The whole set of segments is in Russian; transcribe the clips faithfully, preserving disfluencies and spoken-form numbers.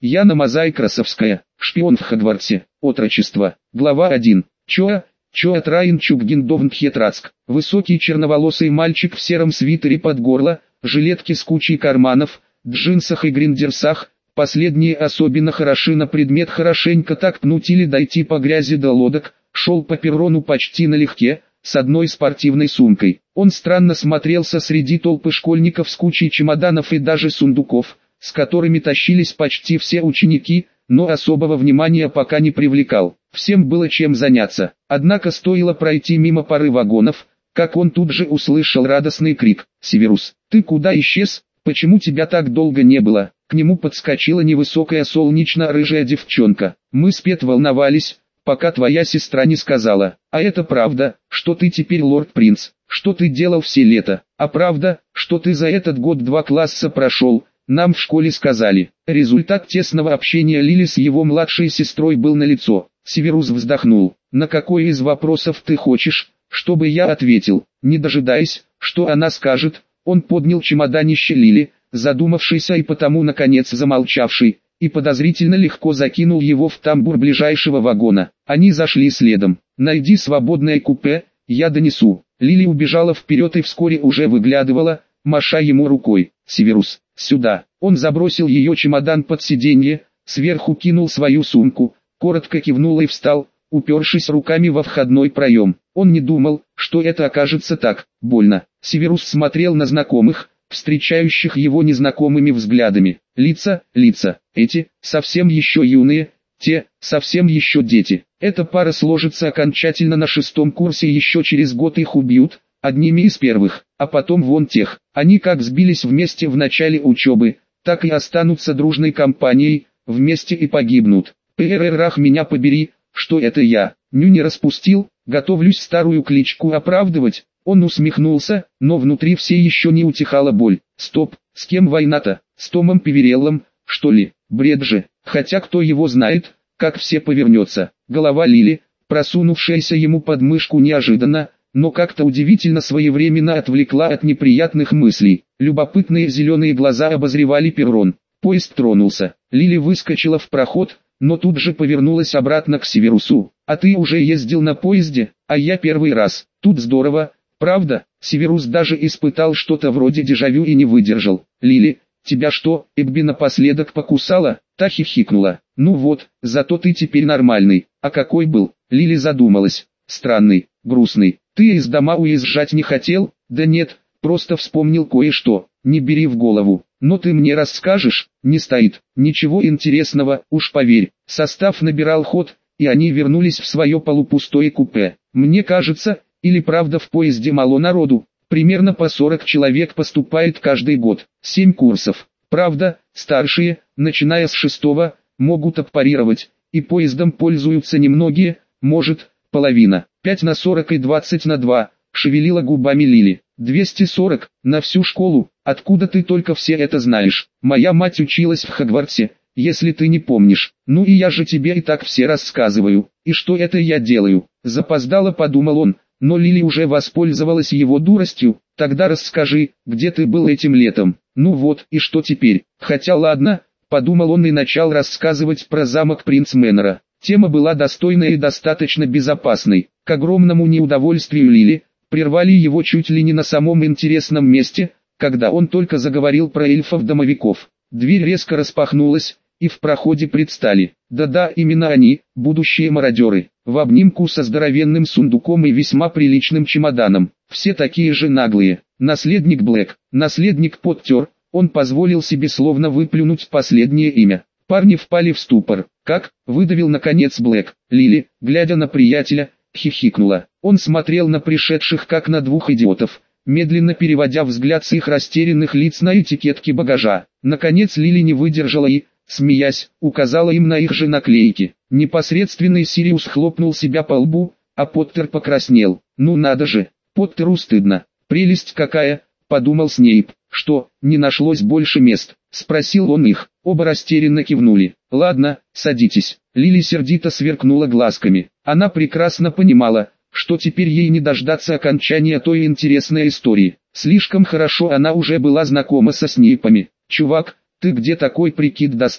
Яна Мозаикрасовская, шпион в Хогвартсе, отрочество. Глава один. Чоа, Чоа Траин Чуггиндовнтхетрацк. Высокий черноволосый мальчик в сером свитере под горло, жилетке с кучей карманов, джинсах и гриндерсах. Последние особенно хороши на предмет хорошенько так пнуть или дойти по грязи до лодок, шел по перрону почти налегке, с одной спортивной сумкой. Он странно смотрелся среди толпы школьников с кучей чемоданов и даже сундуков, с которыми тащились почти все ученики, но особого внимания пока не привлекал. Всем было чем заняться. Однако стоило пройти мимо пары вагонов, как он тут же услышал радостный крик: «Северус, ты куда исчез? Почему тебя так долго не было?» К нему подскочила невысокая солнечно-рыжая девчонка. «Мы с Пет волновались, пока твоя сестра не сказала. А это правда, что ты теперь лорд-принц? Что ты делал все лето? А правда, что ты за этот год два класса прошел? Нам в школе сказали». Результат тесного общения Лили с его младшей сестрой был налицо. Северус вздохнул. «На какой из вопросов ты хочешь, чтобы я ответил?» Не дожидаясь, что она скажет, он поднял чемоданище Лили, задумавшийся и потому наконец замолчавший, и подозрительно легко закинул его в тамбур ближайшего вагона. Они зашли следом. «Найди свободное купе, я донесу». Лили убежала вперед и вскоре уже выглядывала, маша ему рукой. «Северус, сюда». Он забросил ее чемодан под сиденье, сверху кинул свою сумку, коротко кивнул и встал, упершись руками во входной проем. Он не думал, что это окажется так больно. Северус смотрел на знакомых, встречающих его незнакомыми взглядами. Лица, лица, эти, совсем еще юные, те, совсем еще дети. Эта пара сложится окончательно на шестом курсе, еще через год их убьют, одними из первых, а потом вон тех. Они как сбились вместе в начале учебы, так и останутся дружной компанией, вместе и погибнут. Пэррах меня побери, что это я, ню не распустил, готовлюсь старую кличку оправдывать. Он усмехнулся, но внутри все еще не утихала боль. Стоп, с кем война-то? С Томом Пивереллом, что ли? Бред же, хотя кто его знает, как все повернется. Голова Лили, просунувшаяся ему под мышку неожиданно, но как-то удивительно своевременно отвлекла от неприятных мыслей. Любопытные зеленые глаза обозревали перрон. Поезд тронулся. Лили выскочила в проход, но тут же повернулась обратно к Северусу. «А ты уже ездил на поезде, а я первый раз. Тут здорово, правда?» Северус даже испытал что-то вроде дежавю и не выдержал. «Лили, тебя что, Эгби напоследок покусала?» Та хихикнула. «Ну вот, зато ты теперь нормальный». «А какой был?» Лили задумалась. «Странный, грустный. Ты из дома уезжать не хотел?» «Да нет, просто вспомнил кое-что. Не бери в голову. Но ты мне расскажешь?» «Не стоит. Ничего интересного, уж поверь». Состав набирал ход, и они вернулись в свое полупустое купе. «Мне кажется, или правда в поезде мало народу, примерно по сорок человек поступает каждый год, семь курсов. Правда, старшие, начиная с шестого, могут аппарировать, и поездом пользуются немногие, может, половина. пять на сорок и двадцать на два, шевелила губами Лили. двести сорок, на всю школу. Откуда ты только все это знаешь? Моя мать училась в Хогвартсе, если ты не помнишь. Ну и я же тебе и так все рассказываю. И что это я делаю?» Запоздало подумал он, но Лили уже воспользовалась его дуростью. «Тогда расскажи, где ты был этим летом?» «Ну вот, и что теперь?» «Хотя ладно», подумал он и начал рассказывать про замок принц Мэннера. Тема была достойной и достаточно безопасной. К огромному неудовольствию Лили, прервали его чуть ли не на самом интересном месте, когда он только заговорил про эльфов-домовиков. Дверь резко распахнулась, и в проходе предстали. Да-да, именно они, будущие мародеры, в обнимку со здоровенным сундуком и весьма приличным чемоданом. Все такие же наглые. Наследник Блэк, наследник Поттер, он позволил себе словно выплюнуть последнее имя. Парни впали в ступор. «Как?» — выдавил наконец Блэк. Лили, глядя на приятеля, хихикнула. Он смотрел на пришедших как на двух идиотов, медленно переводя взгляд с их растерянных лиц на этикетки багажа. Наконец Лили не выдержала и, смеясь, указала им на их же наклейки. Непосредственный Сириус хлопнул себя по лбу, а Поттер покраснел. «Ну надо же, Поттеру стыдно. Прелесть какая!» — подумал Снейп. «Что, не нашлось больше мест?» — спросил он их. Оба растерянно кивнули. «Ладно, садитесь». Лили сердито сверкнула глазками. Она прекрасно понимала, что теперь ей не дождаться окончания той интересной истории. Слишком хорошо она уже была знакома со Снейпами. «Чувак, ты где такой прикид достал?»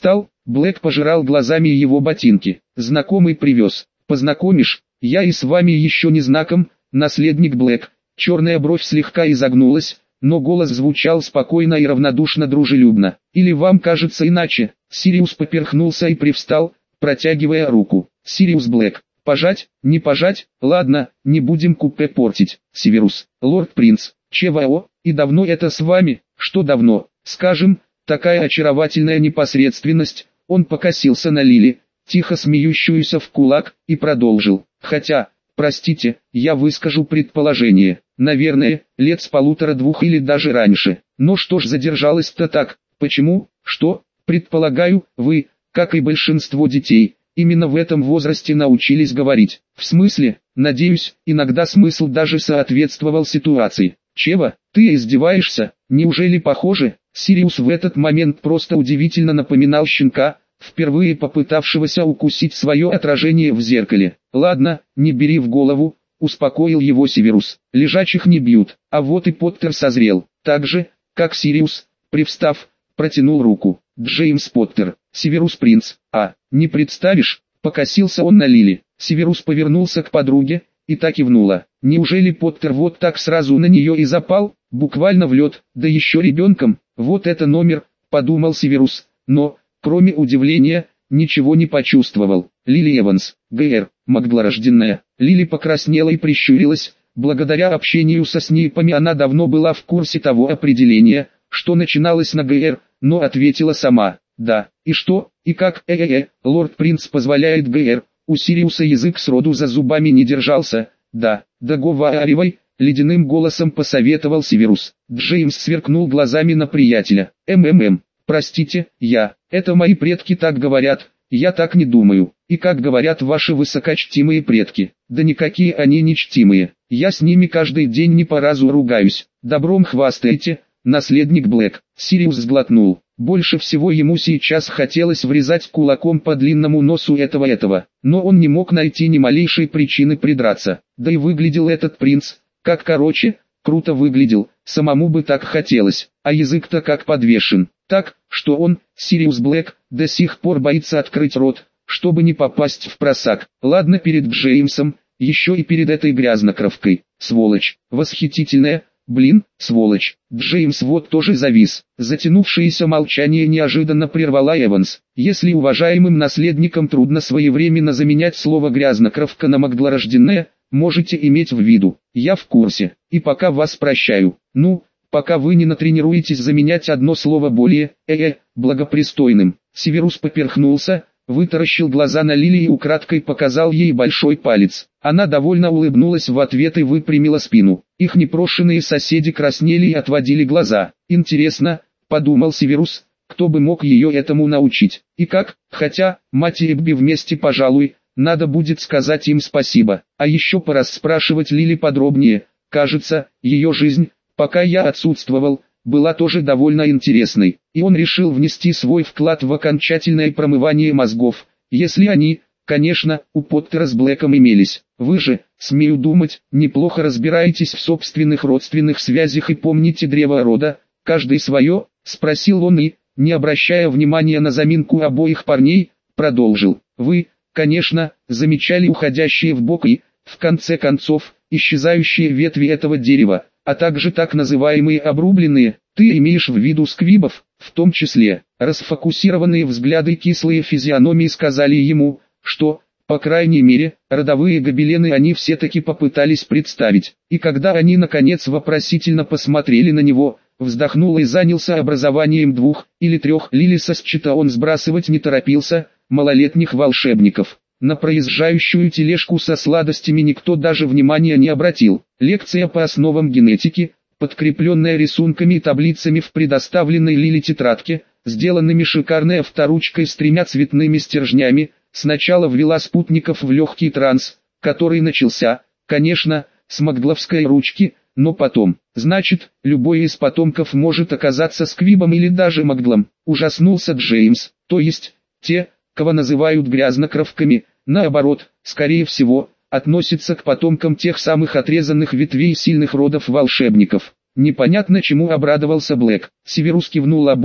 Блэк пожирал глазами его ботинки. Знакомый привез. Познакомишь? Я и с вами еще не знаком, наследник Блэк. Черная бровь слегка изогнулась, но голос звучал спокойно и равнодушно дружелюбно. Или вам кажется иначе? Сириус поперхнулся и привстал, протягивая руку. Сириус Блэк. Пожать? Не пожать? Ладно, не будем купе портить. Северус. Лорд Принц. ЧВО? И давно это с вами? Что давно? Скажем, такая очаровательная непосредственность. Он покосился на Лили, тихо смеющуюся в кулак, и продолжил. Хотя, простите, я выскажу предположение. Наверное, лет с полутора-двух или даже раньше. Но что ж задержалось-то так? Почему? Что? Предполагаю, вы, как и большинство детей, именно в этом возрасте научились говорить. В смысле, надеюсь, иногда смысл даже соответствовал ситуации. Чева, ты издеваешься? Неужели похоже? Сириус в этот момент просто удивительно напоминал щенка, впервые попытавшегося укусить свое отражение в зеркале. Ладно, не бери в голову, успокоил его Северус. Лежачих не бьют, а вот и Поттер созрел. Так же, как Сириус, привстав, протянул руку. Джеймс Поттер, Северус Принц. А, не представишь? Покосился он на Лили. Северус повернулся к подруге, и та кивнула. Неужели Поттер вот так сразу на нее и запал? Буквально в лед, да еще ребенком. Вот это номер, подумал Северус, но, кроме удивления, ничего не почувствовал. Лили Эванс, ГР, Магдлорожденная. Лили покраснела и прищурилась. Благодаря общению со снипами она давно была в курсе того определения, что начиналось на ГР, но ответила сама. Да, и что, и как, э-э-э, лорд Принц позволяет ГР. У Сириуса язык сроду за зубами не держался. Да, договаривай, ледяным голосом посоветовал Северус. Джеймс сверкнул глазами на приятеля. МММ, простите, я, это мои предки так говорят, я так не думаю. И как говорят ваши высокочтимые предки, да никакие они не чтимые. Я с ними каждый день не по разу ругаюсь. Добром хвастаете, наследник Блэк. Сириус сглотнул. Больше всего ему сейчас хотелось врезать кулаком по длинному носу этого-этого, но он не мог найти ни малейшей причины придраться. Да и выглядел этот принц, как короче, круто выглядел, самому бы так хотелось, а язык-то как подвешен. Так, что он, Сириус Блэк, до сих пор боится открыть рот, чтобы не попасть в просак. Ладно перед Джеймсом, еще и перед этой грязнокровкой. Сволочь, восхитительная. Блин, сволочь. Джеймс вот тоже завис. Затянувшееся молчание неожиданно прервала Эванс. Если уважаемым наследникам трудно своевременно заменять слово грязнокровка на Магдлорожденная, можете иметь в виду. Я в курсе. И пока вас прощаю. Ну, пока вы не натренируетесь заменять одно слово более, э-э, благопристойным. Северус поперхнулся, вытаращил глаза на Лили и украдкой показал ей большой палец. Она довольно улыбнулась в ответ и выпрямила спину. Их непрошенные соседи краснели и отводили глаза. Интересно, подумал Северус, кто бы мог ее этому научить. И как, хотя, мать и Эбби вместе пожалуй, надо будет сказать им спасибо. А еще порасспрашивать Лили подробнее. Кажется, ее жизнь, пока я отсутствовал, была тоже довольно интересной, и он решил внести свой вклад в окончательное промывание мозгов, если они, конечно, у Поттера с Блэком имелись. Вы же, смею думать, неплохо разбираетесь в собственных родственных связях и помните древо рода, каждый свое, спросил он и, не обращая внимания на заминку обоих парней, продолжил. Вы, конечно, замечали уходящие в бок и, в конце концов, исчезающие ветви этого дерева, а также так называемые обрубленные, ты имеешь в виду сквибов, в том числе. Расфокусированные взгляды кислые физиономии сказали ему, что, по крайней мере, родовые гобелены они все-таки попытались представить. И когда они наконец вопросительно посмотрели на него, вздохнул и занялся образованием двух или трех Лили со счета он сбрасывать не торопился, малолетних волшебников. На проезжающую тележку со сладостями никто даже внимания не обратил. Лекция по основам генетики, подкрепленная рисунками и таблицами в предоставленной Лили тетрадке, сделанными шикарной авторучкой с тремя цветными стержнями, сначала ввела спутников в легкий транс, который начался, конечно, с магдловской ручки, но потом, значит, любой из потомков может оказаться сквибом или даже магдлом, ужаснулся Джеймс, то есть, те, кого называют грязнокровками, наоборот, скорее всего, относятся к потомкам тех самых отрезанных ветвей сильных родов волшебников. Непонятно чему обрадовался Блэк. Северус кивнул обоим,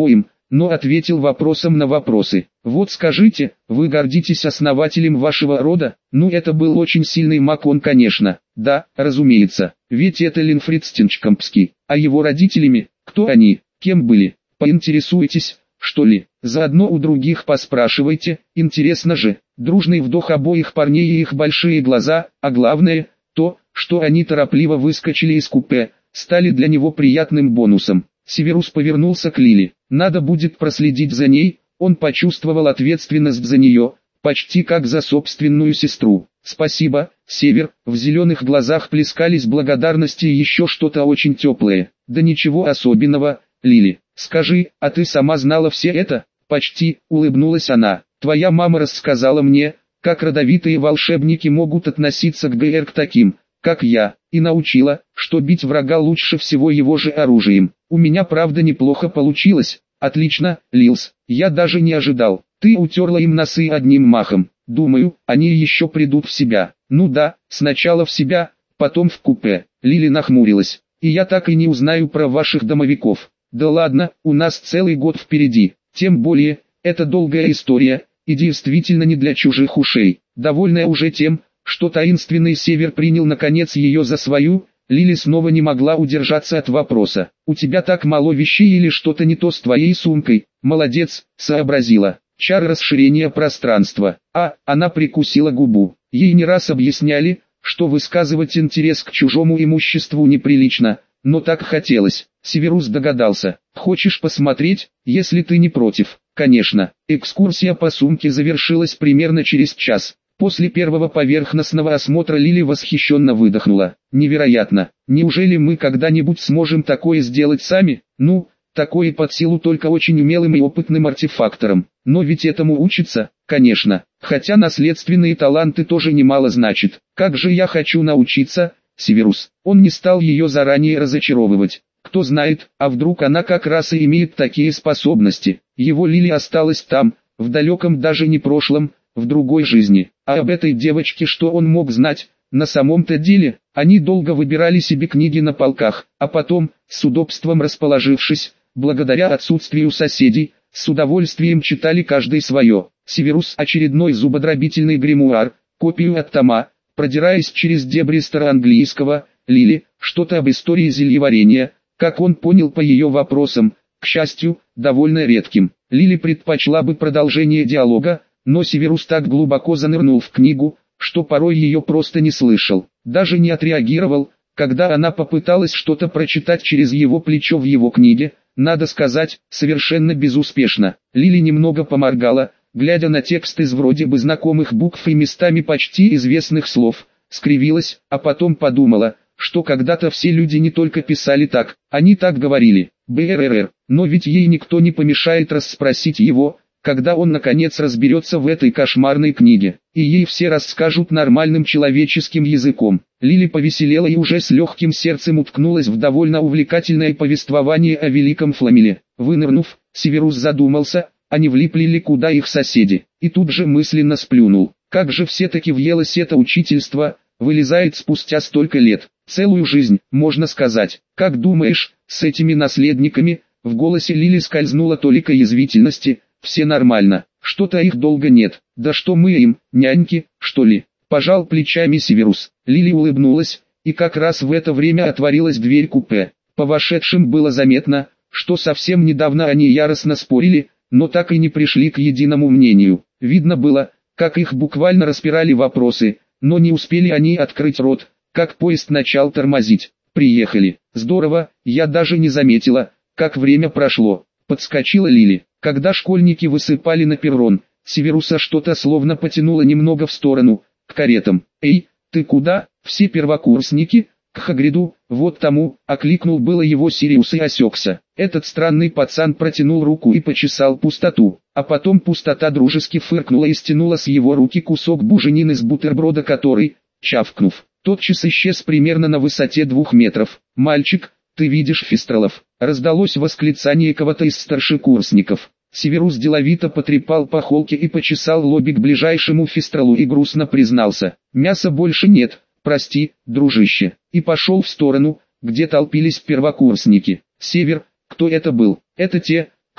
но ответил вопросом на вопросы. Вот скажите, вы гордитесь основателем вашего рода? Ну это был очень сильный маг он, конечно. Да, разумеется, ведь это Линфрид Стинчкомпский. А его родителями, кто они, кем были? Поинтересуетесь, что ли? Заодно у других поспрашивайте, интересно же. Дружный вдох обоих парней и их большие глаза, а главное, то, что они торопливо выскочили из купе, стали для него приятным бонусом. Северус повернулся к Лили. Надо будет проследить за ней, он почувствовал ответственность за нее, почти как за собственную сестру. Спасибо, Север, в зеленых глазах плескались благодарности и еще что-то очень теплое. Да ничего особенного, Лили. Скажи, а ты сама знала все это? Почти, улыбнулась она. Твоя мама рассказала мне, как родовитые волшебники могут относиться к ГР к таким, как я, и научила, что бить врага лучше всего его же оружием. У меня правда неплохо получилось. Отлично, Лилс, я даже не ожидал. Ты утерла им носы одним махом. Думаю, они еще придут в себя. Ну да, сначала в себя, потом в купе. Лили нахмурилась. И я так и не узнаю про ваших домовиков. Да ладно, у нас целый год впереди. Тем более, это долгая история, и действительно не для чужих ушей. Довольная уже тем, что таинственный Север принял наконец ее за свою, Лили снова не могла удержаться от вопроса. «У тебя так мало вещей или что-то не то с твоей сумкой?» «Молодец», сообразила. «Чар расширения пространства». А, она прикусила губу. Ей не раз объясняли, что высказывать интерес к чужому имуществу неприлично, но так хотелось. Северус догадался. «Хочешь посмотреть, если ты не против?» «Конечно». Экскурсия по сумке завершилась примерно через час. После первого поверхностного осмотра Лили восхищенно выдохнула. «Невероятно! Неужели мы когда-нибудь сможем такое сделать сами? Ну, такое под силу только очень умелым и опытным артефакторам. Но ведь этому учатся, конечно. Хотя наследственные таланты тоже немало значат. Как же я хочу научиться, Северус». Он не стал ее заранее разочаровывать. Кто знает, а вдруг она как раз и имеет такие способности. Его Лили осталась там, в далеком даже не прошлом, в другой жизни. А об этой девочке что он мог знать? На самом-то деле, они долго выбирали себе книги на полках, а потом, с удобством расположившись, благодаря отсутствию соседей, с удовольствием читали каждый свое. Северус очередной зубодробительный гримуар, копию от тома, продираясь через дебри староанглийского, Лили, что-то об истории зельеварения, как он понял по ее вопросам, к счастью, довольно редким. Лили предпочла бы продолжение диалога, но Северус так глубоко занырнул в книгу, что порой ее просто не слышал. Даже не отреагировал, когда она попыталась что-то прочитать через его плечо в его книге, надо сказать, совершенно безуспешно. Лили немного поморгала, глядя на текст из вроде бы знакомых букв и местами почти известных слов, скривилась, а потом подумала, что когда-то все люди не только писали так, они так говорили. БРР, но ведь ей никто не помешает расспросить его, когда он наконец разберется в этой кошмарной книге, и ей все расскажут нормальным человеческим языком. Лили повеселела и уже с легким сердцем уткнулась в довольно увлекательное повествование о великом Фламеле. Вынырнув, Северус задумался, а не влипли ли куда их соседи, и тут же мысленно сплюнул. Как же все-таки въелось это учительство, вылезает спустя столько лет, целую жизнь, можно сказать. Как думаешь, с этими наследниками? В голосе Лили скользнула толика язвительности. Все нормально, что-то их долго нет. Да что мы им, няньки, что ли? Пожал плечами Северус. Лили улыбнулась, и как раз в это время отворилась дверь купе. По вошедшим было заметно, что совсем недавно они яростно спорили, но так и не пришли к единому мнению. Видно было, как их буквально распирали вопросы, но не успели они открыть рот, как поезд начал тормозить. Приехали. Здорово, я даже не заметила, как время прошло. Подскочила Лили. Когда школьники высыпали на перрон, Северуса что-то словно потянуло немного в сторону, к каретам. «Эй, ты куда? Все первокурсники?» «К Хагриду, вот тому», — окликнул было его Сириус и осекся. Этот странный пацан протянул руку и почесал пустоту, а потом пустота дружески фыркнула и стянула с его руки кусок буженины с бутерброда, который, чавкнув, тотчас исчез примерно на высоте двух метров. «Мальчик, ты видишь фистралов?» Раздалось восклицание кого-то из старшекурсников. Северус деловито потрепал по холке и почесал лобик ближайшему фистралу и грустно признался: «Мяса больше нет, прости, дружище», и пошел в сторону, где толпились первокурсники. «Север, кто это был?» «Это те,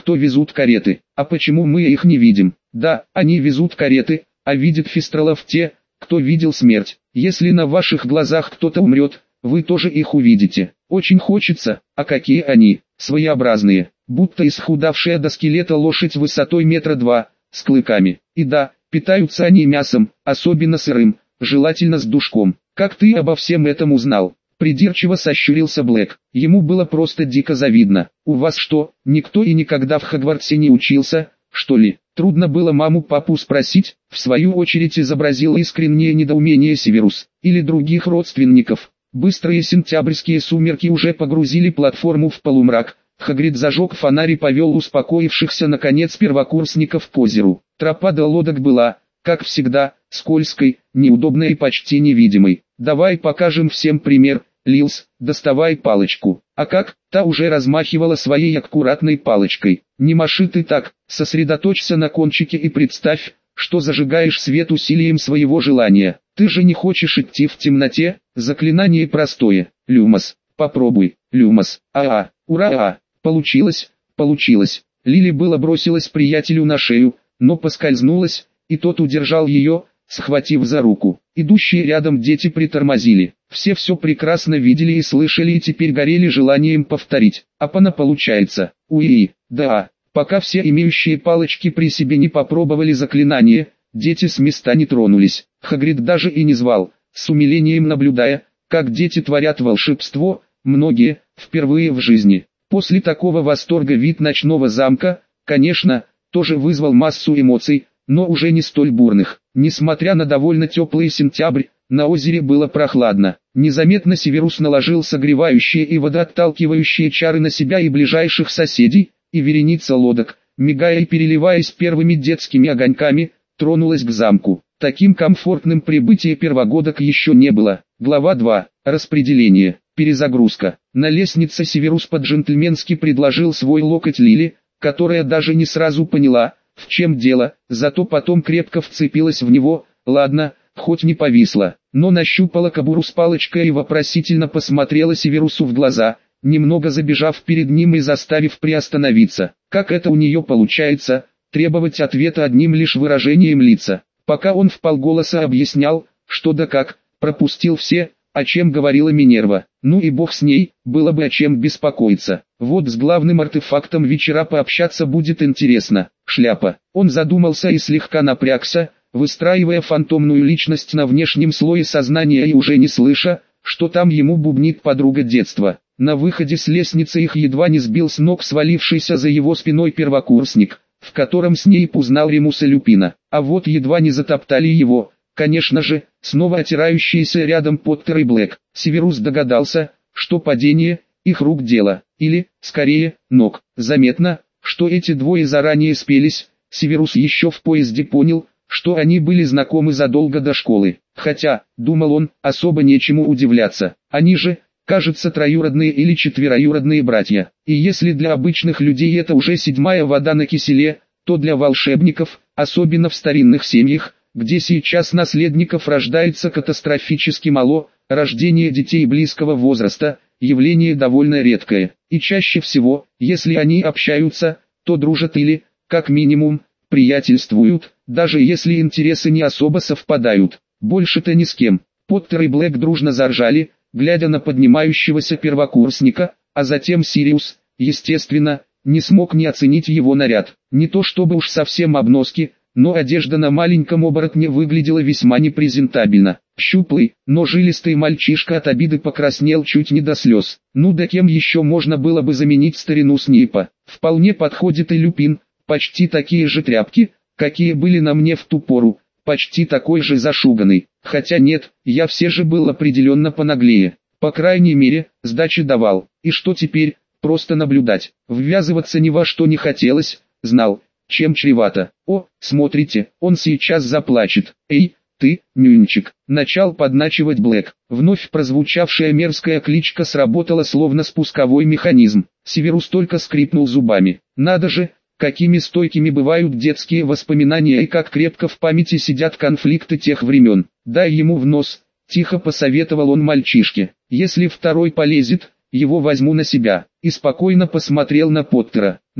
кто везут кареты. А почему мы их не видим? Да, они везут кареты, а видят фистралов те, кто видел смерть. Если на ваших глазах кто-то умрет, вы тоже их увидите. Очень хочется, а какие они, своеобразные, будто исхудавшая до скелета лошадь высотой метра два, с клыками. И да, питаются они мясом, особенно сырым, желательно с душком. Как ты обо всем этом узнал? Придирчиво сощурился Блэк. Ему было просто дико завидно. У вас что, никто и никогда в Хогвартсе не учился, что ли? Трудно было маму-папу спросить, в свою очередь изобразил искреннее недоумение Северус. Или других родственников. Быстрые сентябрьские сумерки уже погрузили платформу в полумрак. Хагрид зажег фонарь и повел успокоившихся наконец первокурсников к озеру. Тропа до лодок была, как всегда, скользкой, неудобной и почти невидимой. «Давай покажем всем пример, Лилс, доставай палочку». А как? Та уже размахивала своей аккуратной палочкой. «Не маши ты так, сосредоточься на кончике и представь, что зажигаешь свет усилием своего желания. Ты же не хочешь идти в темноте?» Заклинание простое. Люмос. Попробуй. Люмос. А-а. Ура-а. Получилось, получилось. Лили было бросилась приятелю на шею, но поскользнулась, и тот удержал ее, схватив за руку. Идущие рядом дети притормозили. Все все прекрасно видели и слышали и теперь горели желанием повторить. Апана получается. Уи, да. Пока все имеющие палочки при себе не попробовали заклинание, дети с места не тронулись. Хагрид даже и не звал, с умилением наблюдая, как дети творят волшебство, многие, впервые в жизни. После такого восторга вид ночного замка, конечно, тоже вызвал массу эмоций, но уже не столь бурных. Несмотря на довольно теплый сентябрь, на озере было прохладно. Незаметно Северус наложил согревающие и водоотталкивающие чары на себя и ближайших соседей, и вереница лодок, мигая и переливаясь первыми детскими огоньками, тронулась к замку. Таким комфортным прибытие первогодок еще не было. Глава два. Распределение. Перезагрузка. На лестнице Северус по-джентльменски предложил свой локоть Лили, которая даже не сразу поняла, в чем дело, зато потом крепко вцепилась в него. Ладно, хоть не повисла, но нащупала кобуру с палочкой и вопросительно посмотрела Северусу в глаза, немного забежав перед ним и заставив приостановиться. Как это у нее получается, требовать ответа одним лишь выражением лица? Пока он вполголоса объяснял, что да как, пропустил все, о чем говорила Минерва. Ну и бог с ней, было бы о чем беспокоиться. Вот с главным артефактом вечера пообщаться будет интересно. Шляпа. Он задумался и слегка напрягся, выстраивая фантомную личность на внешнем слое сознания и уже не слыша, что там ему бубнит подруга детства. На выходе с лестницы их едва не сбил с ног свалившийся за его спиной первокурсник, в котором Снейп узнал Ремуса Люпина. А вот едва не затоптали его, конечно же, снова отирающиеся рядом Поттер и Блэк. Северус догадался, что падение – их рук дело, или, скорее, ног. Заметно, что эти двое заранее спелись. Северус еще в поезде понял, что они были знакомы задолго до школы. Хотя, думал он, особо нечему удивляться. Они же, кажется, троюродные или четвероюродные братья. И если для обычных людей это уже седьмая вода на киселе, то для волшебников, особенно в старинных семьях, где сейчас наследников рождается катастрофически мало, рождение детей близкого возраста – явление довольно редкое. И чаще всего, если они общаются, то дружат или, как минимум, приятельствуют, даже если интересы не особо совпадают. Больше-то ни с кем. Поттер и Блэк дружно заржали, глядя на поднимающегося первокурсника, а затем Сириус, естественно, не смог не оценить его наряд. Не то чтобы уж совсем обноски, но одежда на маленьком оборотне выглядела весьма непрезентабельно. Щуплый, но жилистый мальчишка от обиды покраснел чуть не до слез. Ну да кем еще можно было бы заменить старину Снейпа? Вполне подходит и Люпин, почти такие же тряпки, какие были на мне в ту пору, почти такой же зашуганный. Хотя нет, я все же был определенно понаглее. По крайней мере, сдачи давал. И что теперь? Просто наблюдать. Ввязываться ни во что не хотелось, знал, чем чревато. О, смотрите, он сейчас заплачет. Эй, ты, нюнчик, начал подначивать Блэк. Вновь прозвучавшая мерзкая кличка сработала словно спусковой механизм. Северус только скрипнул зубами. Надо же, какими стойкими бывают детские воспоминания и как крепко в памяти сидят конфликты тех времен. Дай ему в нос, тихо посоветовал он мальчишке. Если второй полезет, его возьму на себя. И спокойно посмотрел на Поттера.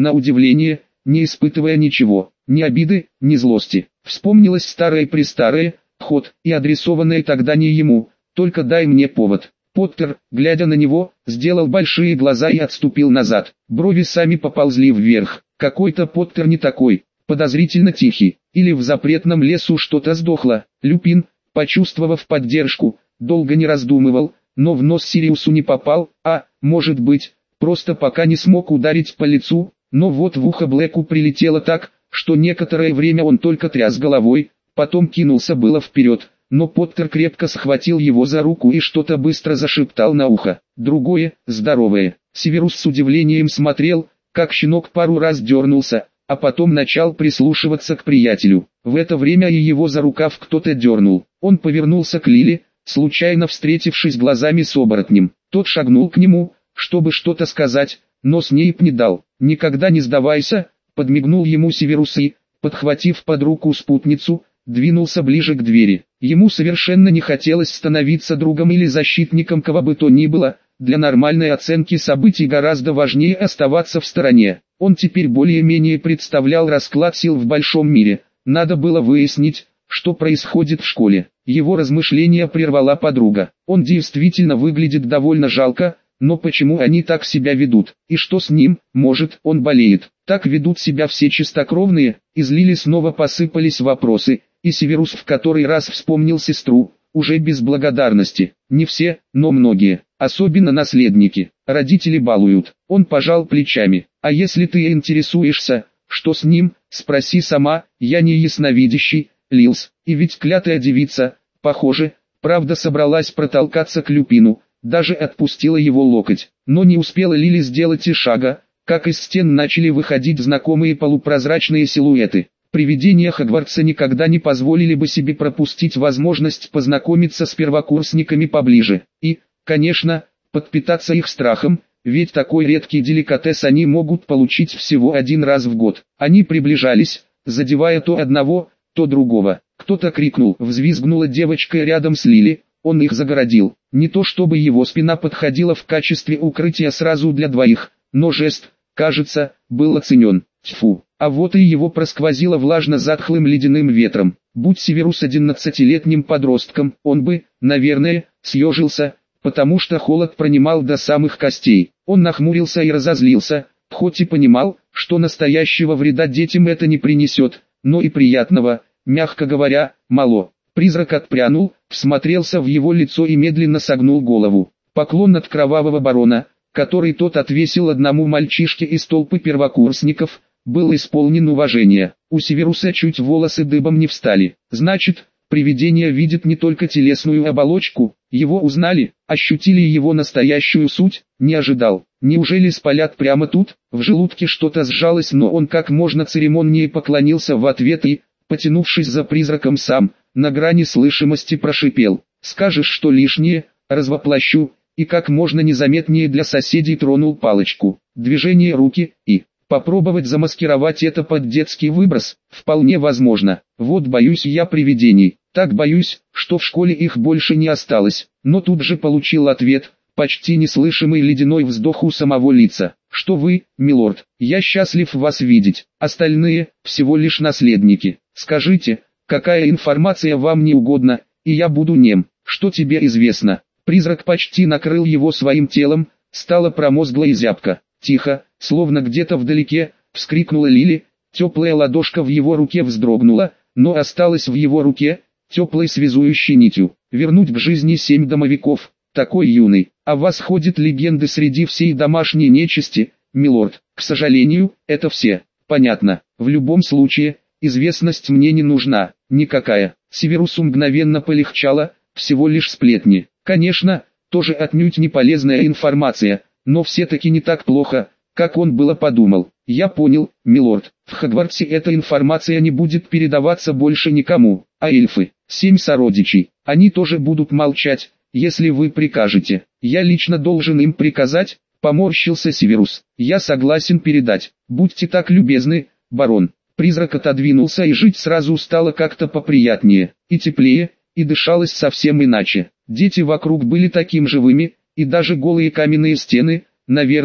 на удивление, не испытывая ничего, ни обиды, ни злости. Вспомнилось старое-престарое, ход, и адресованное тогда не ему, только дай мне повод. Поттер, глядя на него, сделал большие глаза и отступил назад. Брови сами поползли вверх. Какой-то Поттер не такой, подозрительно тихий. Или в запретном лесу что-то сдохло. Люпин, почувствовав поддержку, долго не раздумывал, но в нос Сириусу не попал, а, может быть, просто пока не смог ударить по лицу, но вот в ухо Блэку прилетело так, что некоторое время он только тряс головой, потом кинулся было вперед. Но Поттер крепко схватил его за руку и что-то быстро зашептал на ухо. Другое, здоровое. Северус с удивлением смотрел, как щенок пару раз дернулся, а потом начал прислушиваться к приятелю. В это время и его за рукав кто-то дернул. Он повернулся к Лили, случайно встретившись глазами с оборотнем. Тот шагнул к нему, чтобы что-то сказать, но Снейп не дал. «Никогда не сдавайся», — подмигнул ему Северус и, подхватив под руку спутницу, двинулся ближе к двери. Ему совершенно не хотелось становиться другом или защитником кого бы то ни было, для нормальной оценки событий гораздо важнее оставаться в стороне. Он теперь более-менее представлял расклад сил в большом мире. Надо было выяснить, что происходит в школе. Его размышления прервала подруга. Он действительно выглядит довольно жалко, но почему они так себя ведут? И что с ним? Может, он болеет? Так ведут себя все чистокровные? Из Лили снова посыпались вопросы, и Северус в который раз вспомнил сестру, уже без благодарности. Не все, но многие, особенно наследники. Родители балуют. Он пожал плечами. А если ты интересуешься, что с ним, спроси сама, я не ясновидящий, Лилс. И ведь клятая девица, похоже, правда собралась протолкаться к Люпину, даже отпустила его локоть. Но не успела Лили сделать и шага, как из стен начали выходить знакомые полупрозрачные силуэты. Привидения Хогвартса никогда не позволили бы себе пропустить возможность познакомиться с первокурсниками поближе. И, конечно, подпитаться их страхом, ведь такой редкий деликатес они могут получить всего один раз в год. Они приближались, задевая то одного, то другого. Кто-то крикнул, взвизгнула девочка рядом с Лили, он их загородил. Не то чтобы его спина подходила в качестве укрытия сразу для двоих, но жест, кажется, был оценен. Тьфу, а вот и его просквозило влажно-затхлым ледяным ветром. Будь Северус одиннадцатилетним подростком, он бы, наверное, съежился, потому что холод пронимал до самых костей. Он нахмурился и разозлился, хоть и понимал, что настоящего вреда детям это не принесет, но и приятного, мягко говоря, мало. Призрак отпрянул, всмотрелся в его лицо и медленно согнул голову. Поклон от кровавого барона, который тот отвесил одному мальчишке из толпы первокурсников, был исполнен уважения. У Северуса чуть волосы дыбом не встали. Значит, привидение видит не только телесную оболочку, его узнали, ощутили его настоящую суть, не ожидал. Неужели спалят прямо тут? В желудке что-то сжалось, но он как можно церемоннее поклонился в ответ и, потянувшись за призраком сам, на грани слышимости прошипел: «Скажешь что лишнее, развоплощу», и как можно незаметнее для соседей тронул палочку. Движение руки, и попробовать замаскировать это под детский выброс, вполне возможно. Вот боюсь я привидений, так боюсь, что в школе их больше не осталось. Но тут же получил ответ, почти неслышимый ледяной вздох у самого лица. Что вы, милорд, я счастлив вас видеть, остальные, всего лишь наследники. Скажите, какая информация вам не угодна, и я буду нем. Что тебе известно? Призрак почти накрыл его своим телом, стало промозгло и зябко. Тихо, словно где-то вдалеке, вскрикнула Лили, теплая ладошка в его руке вздрогнула, но осталась в его руке, теплой связующей нитью. Вернуть к жизни семь домовиков, такой юный. О вас ходят легенды среди всей домашней нечисти, милорд. К сожалению, это все. Понятно. В любом случае, известность мне не нужна, никакая. Северусу мгновенно полегчало, всего лишь сплетни. Конечно, тоже отнюдь не полезная информация, но все-таки не так плохо, как он было подумал. Я понял, милорд, в Хогвартсе эта информация не будет передаваться больше никому, а эльфы, семь сородичей, они тоже будут молчать, если вы прикажете. Я лично должен им приказать, поморщился Северус. Я согласен передать, будьте так любезны, барон. Призрак отодвинулся, и жить сразу стало как-то поприятнее, и теплее, и дышалось совсем иначе. Дети вокруг были таким живыми, и даже голые каменные стены, наверное,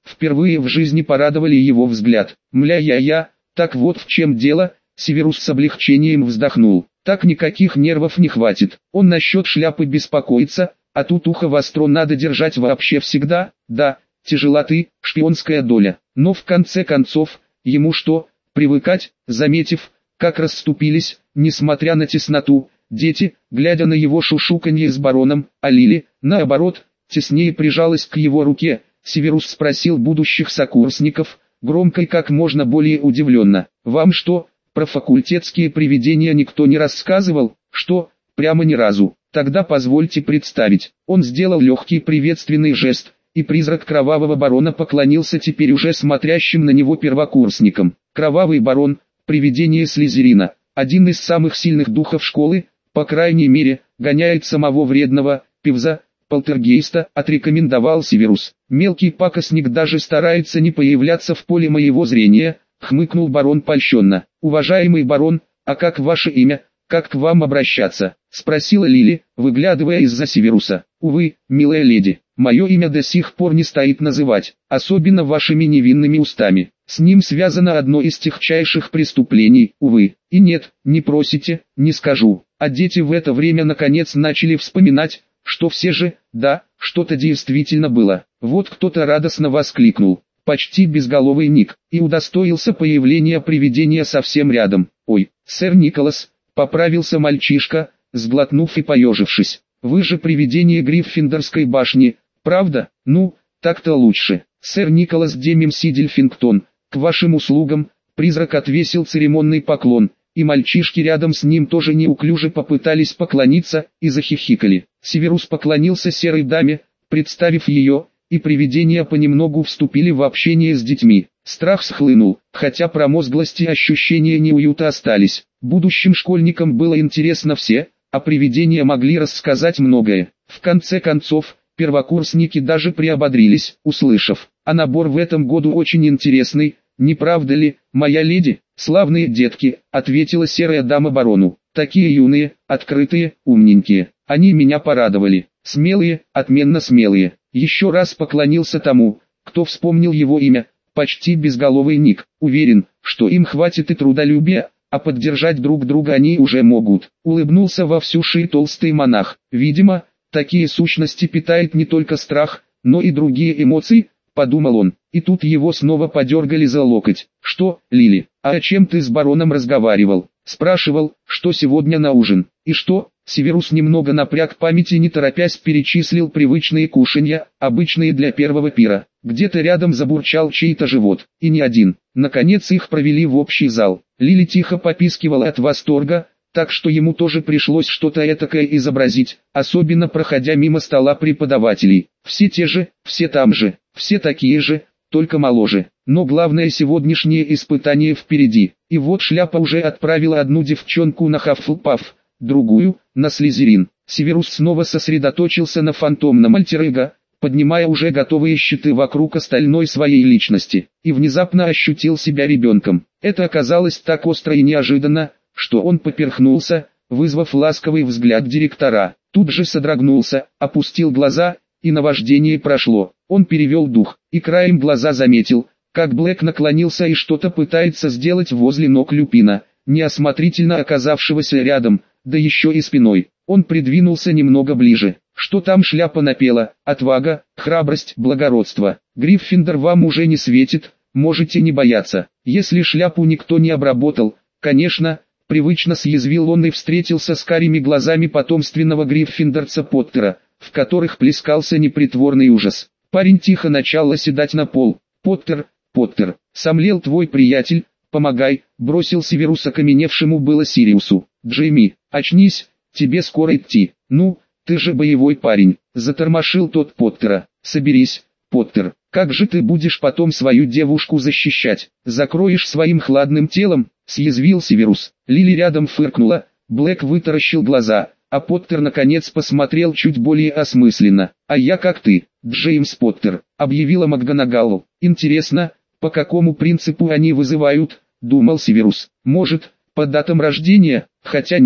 впервые в жизни порадовали его взгляд. Мля-я-я, так вот в чем дело. Северус с облегчением вздохнул. Так никаких нервов не хватит. Он насчет шляпы беспокоится, а тут ухо востро надо держать вообще всегда. Да, тяжела ты, шпионская доля. Но в конце концов, ему что, привыкать? Заметив, как расступились, несмотря на тесноту, дети, глядя на его шушуканье с бароном, а Лили, наоборот, теснее прижалась к его руке, Северус спросил будущих сокурсников, громко и как можно более удивленно: «Вам что, про факультетские привидения никто не рассказывал?» «Что, прямо ни разу?» «Тогда позвольте представить». Он сделал легкий приветственный жест, и призрак Кровавого Барона поклонился теперь уже смотрящим на него первокурсникам. Кровавый Барон, привидение Слизерина, один из самых сильных духов школы, по крайней мере, гоняет самого вредного, Пивза, полтергейста, отрекомендовал Северус. «Мелкий пакостник даже старается не появляться в поле моего зрения», хмыкнул барон польщенно. «Уважаемый барон, а как ваше имя, как к вам обращаться?» спросила Лили, выглядывая из-за Северуса. «Увы, милая леди, мое имя до сих пор не стоит называть, особенно вашими невинными устами. С ним связано одно из техчайших преступлений, увы. И нет, не просите, не скажу». А дети в это время наконец начали вспоминать, что все же, да, что-то действительно было. Вот кто-то радостно воскликнул, почти безголовый Ник, и удостоился появления привидения совсем рядом. «Ой, сэр Николас», поправился мальчишка, сглотнув и поежившись. «Вы же привидение Гриффиндорской башни, правда? Ну, так-то лучше. Сэр Николас Демим Сидельфингтон, к вашим услугам». Призрак отвесил церемонный поклон, и мальчишки рядом с ним тоже неуклюже попытались поклониться, и захихикали. Северус поклонился серой даме, представив ее, и привидения понемногу вступили в общение с детьми. Страх схлынул, хотя промозглость и ощущения неуюта остались. Будущим школьникам было интересно все, а привидения могли рассказать многое. В конце концов, первокурсники даже приободрились, услышав: «А набор в этом году очень интересный, не правда ли, моя леди?» «Славные детки», — ответила серая дама барону. «Такие юные, открытые, умненькие. Они меня порадовали. Смелые, отменно смелые». Еще раз поклонился тому, кто вспомнил его имя, почти безголовый Ник. «Уверен, что им хватит и трудолюбия, а поддержать друг друга они уже могут». Улыбнулся во всю шею толстый монах. «Видимо, такие сущности питают не только страх, но и другие эмоции», — подумал он. И тут его снова подергали за локоть. «Что, Лили, а о чем ты с бароном разговаривал?» Спрашивал, что сегодня на ужин. «И что?» Северус немного напряг память и не торопясь перечислил привычные кушанья, обычные для первого пира. Где-то рядом забурчал чей-то живот, и не один. Наконец их провели в общий зал. Лили тихо попискивала от восторга, так что ему тоже пришлось что-то этакое изобразить, особенно проходя мимо стола преподавателей. Все те же, все там же, все такие же, только моложе. Но главное сегодняшнее испытание впереди. И вот шляпа уже отправила одну девчонку на Хаффлпаф, другую — на Слизерин. Северус снова сосредоточился на фантомном альтер-эго, поднимая уже готовые щиты вокруг остальной своей личности, и внезапно ощутил себя ребенком. Это оказалось так остро и неожиданно, что он поперхнулся, вызвав ласковый взгляд директора. Тут же содрогнулся, опустил глаза, и наваждение прошло. Он перевел дух, и краем глаза заметил, как Блэк наклонился и что-то пытается сделать возле ног Люпина, неосмотрительно оказавшегося рядом, да еще и спиной. Он придвинулся немного ближе. Что там шляпа напела? Отвага, храбрость, благородство. Гриффиндор вам уже не светит, можете не бояться. Если шляпу никто не обработал, конечно, привычно съязвил он и встретился с карими глазами потомственного гриффиндорца Поттера, в которых плескался непритворный ужас. Парень тихо начал оседать на пол. «Поттер, Поттер, сомлел твой приятель, помогай», бросил Северус окаменевшему было Сириусу. «Джейми, очнись, тебе скоро идти». «Ну, ты же боевой парень», затормошил тот Поттера. «Соберись, Поттер, как же ты будешь потом свою девушку защищать? Закроешь своим хладным телом?» съязвил Северус. Лили рядом фыркнула, Блэк вытаращил глаза, а Поттер наконец посмотрел чуть более осмысленно. «А я как ты, Джеймс Поттер», объявила МакГонагалл. «Интересно, по какому принципу они вызывают?» думал Северус. «Может, по датам рождения, хотя нет,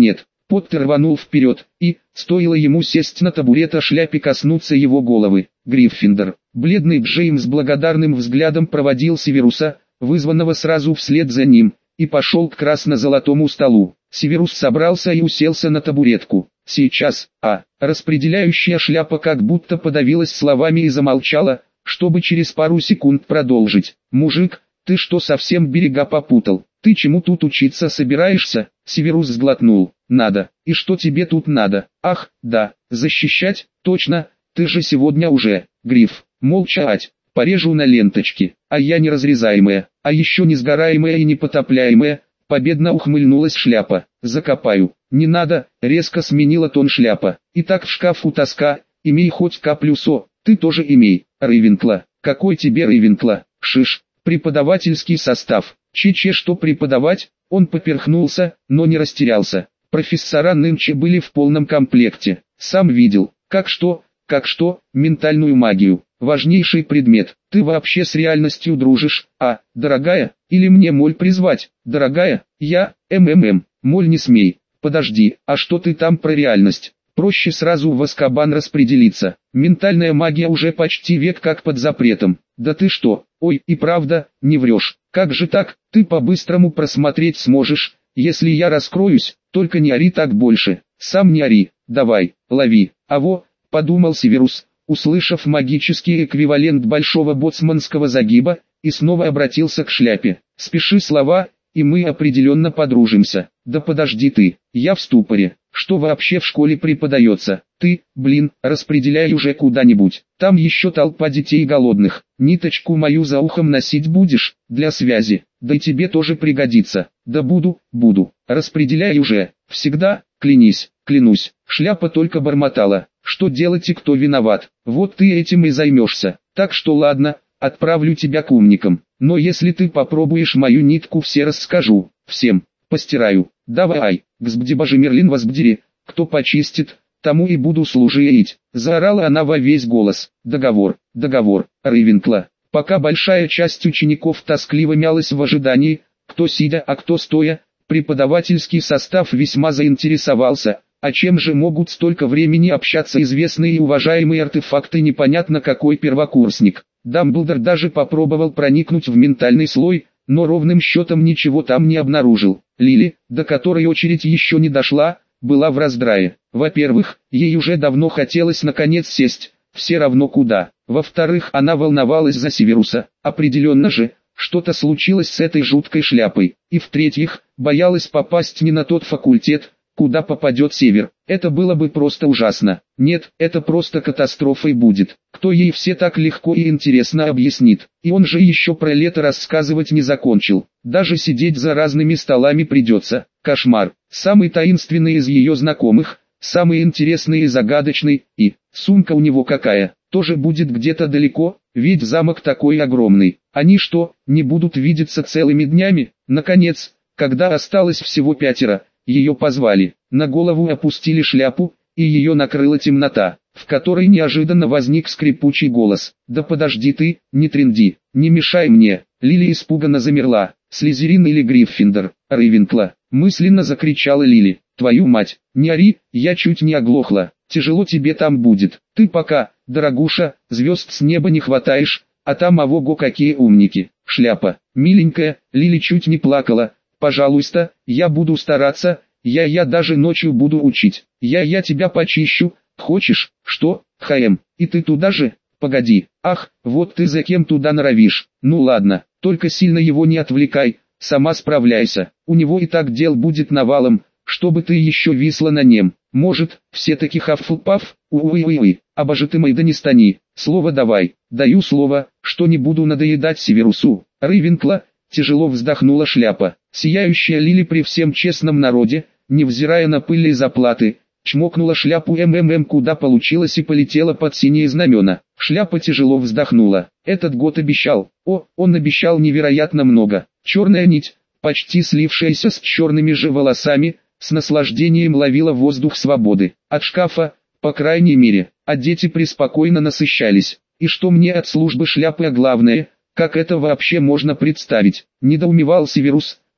Поттер рванул вперед, и, стоило ему сесть на табурет, а шляпе коснуться его головы. Гриффиндор. Бледный Джеймс благодарным взглядом проводил Северуса, вызванного сразу вслед за ним, и пошел к красно-золотому столу. Северус собрался и уселся на табуретку. Сейчас, а, распределяющая шляпа как будто подавилась словами и замолчала, чтобы через пару секунд продолжить. «Мужик, ты что, совсем берега попутал? Ты чему тут учиться собираешься?» Северус сглотнул. «Надо. И что тебе тут надо? Ах, да, защищать, точно, ты же сегодня уже, Гриф, молчать, порежу на ленточки, а я неразрезаемая, а еще несгораемая и непотопляемая». Победно ухмыльнулась шляпа. «Закопаю». «Не надо», резко сменила тон шляпа. «И так в шкафу тоска, имей хоть каплю со, ты тоже имей». «Рейвенкла». «Какой тебе Рейвенкла? Шиш». «Преподавательский состав». «Че-че, что преподавать?» Он поперхнулся, но не растерялся. Профессора нынче были в полном комплекте. Сам видел. Как что, как что, ментальную магию. Важнейший предмет. Ты вообще с реальностью дружишь, а, дорогая, или мне моль призвать? Дорогая, я, МММ, моль не смей. Подожди, а что ты там про реальность? Проще сразу в Азкабан распределиться. Ментальная магия уже почти век как под запретом. Да ты что, ой, и правда, не врешь. Как же так, ты по-быстрому просмотреть сможешь, если я раскроюсь, только не ори так больше. Сам не ори, давай, лови. А во, подумал Северус, услышав магический эквивалент большого боцманского загиба, и снова обратился к шляпе. «Спеши слова, и мы определенно подружимся». «Да подожди ты, я в ступоре. Что вообще в школе преподается? Ты, блин, распределяй уже куда-нибудь. Там еще толпа детей голодных. Ниточку мою за ухом носить будешь, для связи. Да и тебе тоже пригодится». «Да буду, буду. Распределяй уже. Всегда, клянись». «Клянусь». Шляпа только бормотала. «Что делать и кто виноват? Вот ты этим и займешься. Так что ладно, отправлю тебя к умникам. Но если ты попробуешь мою нитку, все расскажу. Всем. Постираю. Давай, гсбдибажи Мерлин возбдери. Кто почистит, тому и буду служить». Заорала она во весь голос. Договор, договор, Рейвенкла. Пока большая часть учеников тоскливо мялась в ожидании, кто сидя, а кто стоя, преподавательский состав весьма заинтересовался. А чем же могут столько времени общаться известные и уважаемые артефакты непонятно какой первокурсник? Дамблдор даже попробовал проникнуть в ментальный слой, но ровным счетом ничего там не обнаружил. Лили, до которой очередь еще не дошла, была в раздрае. Во-первых, ей уже давно хотелось наконец сесть, все равно куда. Во-вторых, она волновалась за Северуса, определенно же, что-то случилось с этой жуткой шляпой. И в-третьих, боялась попасть не на тот факультет, куда попадет Север. Это было бы просто ужасно. Нет, это просто катастрофой будет. Кто ей все так легко и интересно объяснит? И он же еще про лето рассказывать не закончил. Даже сидеть за разными столами придется. Кошмар. Самый таинственный из ее знакомых, самый интересный и загадочный, и сумка у него какая, тоже будет где-то далеко, ведь замок такой огромный. Они что, не будут видеться целыми днями? Наконец, когда осталось всего пятеро, ее позвали, на голову опустили шляпу, и ее накрыла темнота, в которой неожиданно возник скрипучий голос. «Да подожди ты, не тренди, не мешай мне». Лили испуганно замерла. «Слизерин или Гриффиндор?» «Рейвенкла», мысленно закричала Лили. «Твою мать, не ори, я чуть не оглохла, тяжело тебе там будет. Ты пока, дорогуша, звезд с неба не хватаешь, а там ого-го какие умники». «Шляпа, миленькая», Лили чуть не плакала. «Пожалуйста, я буду стараться, я-я даже ночью буду учить, я-я тебя почищу, хочешь?» «Что, ХМ, и ты туда же? Погоди, ах, вот ты за кем туда норовишь. Ну ладно, только сильно его не отвлекай, сама справляйся, у него и так дел будет навалом, чтобы ты еще висла на нем. Может, все-таки хаффлпаф? Уи-уи-уи, обожи ты мой, да не стани. Слово давай». «Даю слово, что не буду надоедать Северусу». «Рейвенкла», тяжело вздохнула шляпа. Сияющая Лили при всем честном народе, невзирая на пыль и заплаты, чмокнула шляпу МММ куда получилось и полетела под синие знамена. Шляпа тяжело вздохнула. Этот год обещал, о, он обещал невероятно много. Черная нить, почти слившаяся с черными же волосами, с наслаждением ловила воздух свободы. От шкафа, по крайней мере, а дети преспокойно насыщались. И что мне от службы шляпы, а главное, как это вообще можно представить? Недоумевал Северус,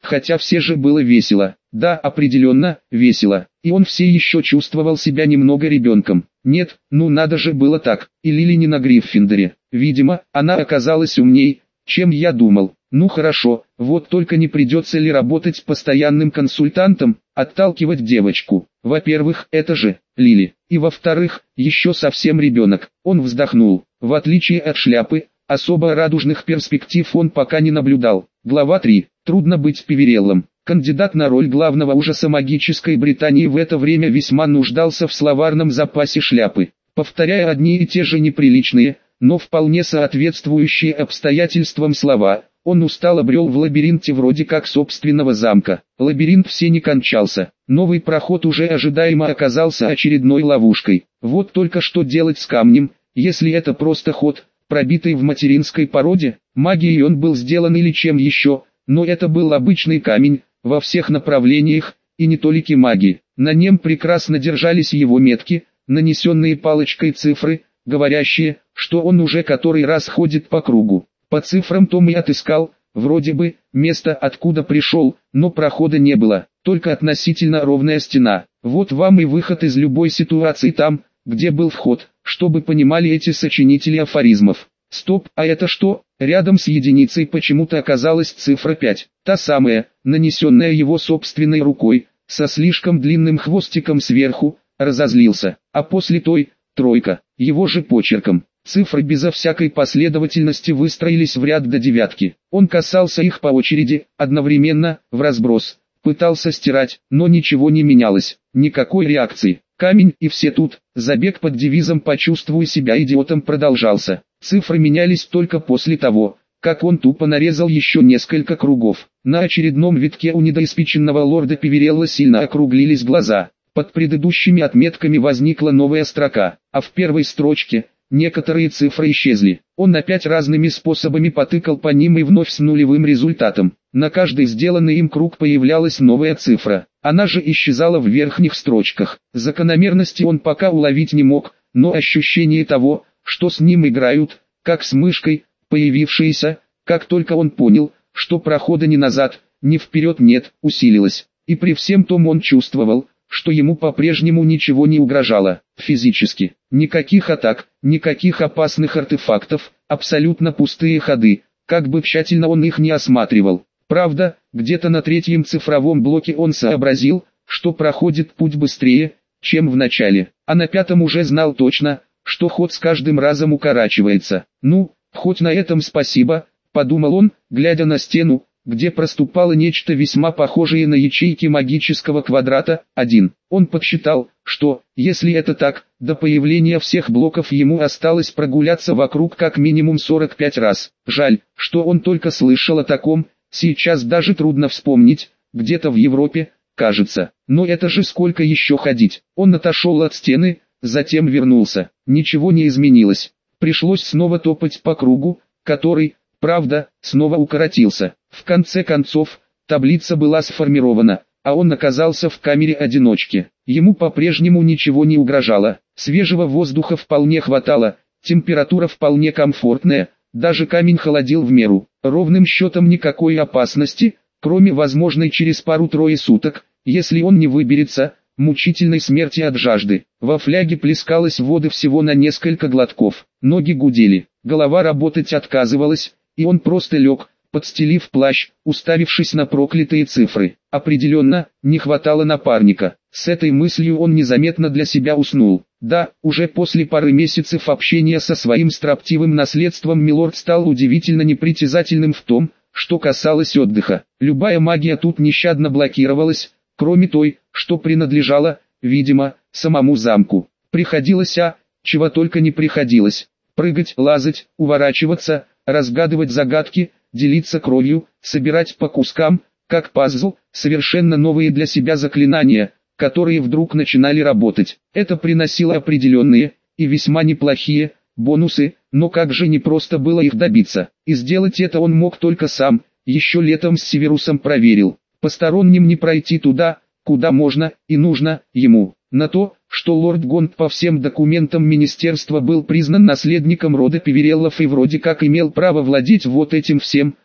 хотя все же было весело. Да, определенно, весело. И он все еще чувствовал себя немного ребенком. Нет, ну надо же было так. И Лили не на Гриффиндоре. Видимо, она оказалась умней, чем я думал. Ну хорошо, вот только не придется ли работать постоянным консультантом, отталкивать девочку. Во-первых, это же Лили. И во-вторых, еще совсем ребенок. Он вздохнул. В отличие от шляпы, особо радужных перспектив он пока не наблюдал. Глава три. Трудно быть Пивереллом. Кандидат на роль главного ужаса магической Британии в это время весьма нуждался в словарном запасе шляпы. Повторяя одни и те же неприличные, но вполне соответствующие обстоятельствам слова, он устало брел в лабиринте вроде как собственного замка. Лабиринт все не кончался. Новый проход уже ожидаемо оказался очередной ловушкой. Вот только что делать с камнем, если это просто ход, пробитый в материнской породе? Магией он был сделан или чем еще, но это был обычный камень, во всех направлениях, и не толики магии. На нем прекрасно держались его метки, нанесенные палочкой цифры, говорящие, что он уже который раз ходит по кругу. По цифрам Том и отыскал, вроде бы, место откуда пришел, но прохода не было, только относительно ровная стена. Вот вам и выход из любой ситуации там, где был вход, чтобы понимали эти сочинители афоризмов. Стоп, а это что? Рядом с единицей почему-то оказалась цифра пять, та самая, нанесенная его собственной рукой, со слишком длинным хвостиком сверху, разозлился, а после той, тройка, его же почерком. Цифры безо всякой последовательности выстроились в ряд до девятки. Он касался их по очереди, одновременно, в разброс, пытался стирать, но ничего не менялось, никакой реакции. Камень и все тут, забег под девизом «Почувствуй себя идиотом» продолжался. Цифры менялись только после того, как он тупо нарезал еще несколько кругов. На очередном витке у недоиспеченного лорда Пиверелла сильно округлились глаза. Под предыдущими отметками возникла новая строка, а в первой строчке некоторые цифры исчезли. Он опять разными способами потыкал по ним и вновь с нулевым результатом. На каждый сделанный им круг появлялась новая цифра. Она же исчезала в верхних строчках. Закономерности он пока уловить не мог, но ощущение того, что с ним играют, как с мышкой, появившееся, как только он понял, что прохода ни назад, ни вперед нет, усилилось. И при всем том он чувствовал, что ему по-прежнему ничего не угрожало, физически. Никаких атак, никаких опасных артефактов, абсолютно пустые ходы, как бы тщательно он их не осматривал. Правда, где-то на третьем цифровом блоке он сообразил, что проходит путь быстрее, чем в начале, а на пятом уже знал точно, что ход с каждым разом укорачивается. Ну, хоть на этом спасибо, подумал он, глядя на стену, где проступало нечто весьма похожее на ячейки магического квадрата. Один. Он подсчитал, что, если это так, до появления всех блоков ему осталось прогуляться вокруг как минимум сорок пять раз. Жаль, что он только слышал о таком, сейчас даже трудно вспомнить, где-то в Европе, кажется. Но это же сколько еще ходить. Он отошел от стены, затем вернулся. Ничего не изменилось. Пришлось снова топать по кругу, который, правда, снова укоротился. В конце концов, таблица была сформирована, а он оказался в камере одиночки. Ему по-прежнему ничего не угрожало, свежего воздуха вполне хватало, температура вполне комфортная, даже камень холодил в меру. Ровным счетом никакой опасности, кроме возможной через пару-трое суток, если он не выберется, мучительной смерти от жажды. Во фляге плескалось воды всего на несколько глотков, ноги гудели, голова работать отказывалась, и он просто лег, подстелив плащ, уставившись на проклятые цифры. Определенно, не хватало напарника. С этой мыслью он незаметно для себя уснул. Да, уже после пары месяцев общения со своим строптивым наследством милорд стал удивительно непритязательным в том, что касалось отдыха. Любая магия тут нещадно блокировалась, кроме той, что принадлежала, видимо, самому замку. Приходилось, а, чего только не приходилось. Прыгать, лазать, уворачиваться, разгадывать загадки, делиться кровью, собирать по кускам, как пазл, совершенно новые для себя заклинания, которые вдруг начинали работать. Это приносило определенные, и весьма неплохие, бонусы, но как же непросто было их добиться. И сделать это он мог только сам, еще летом с Северусом проверил. Посторонним не пройти туда, куда можно и нужно ему. На то, что лорд Гонт по всем документам министерства был признан наследником рода Пивереллов и вроде как имел право владеть вот этим всем,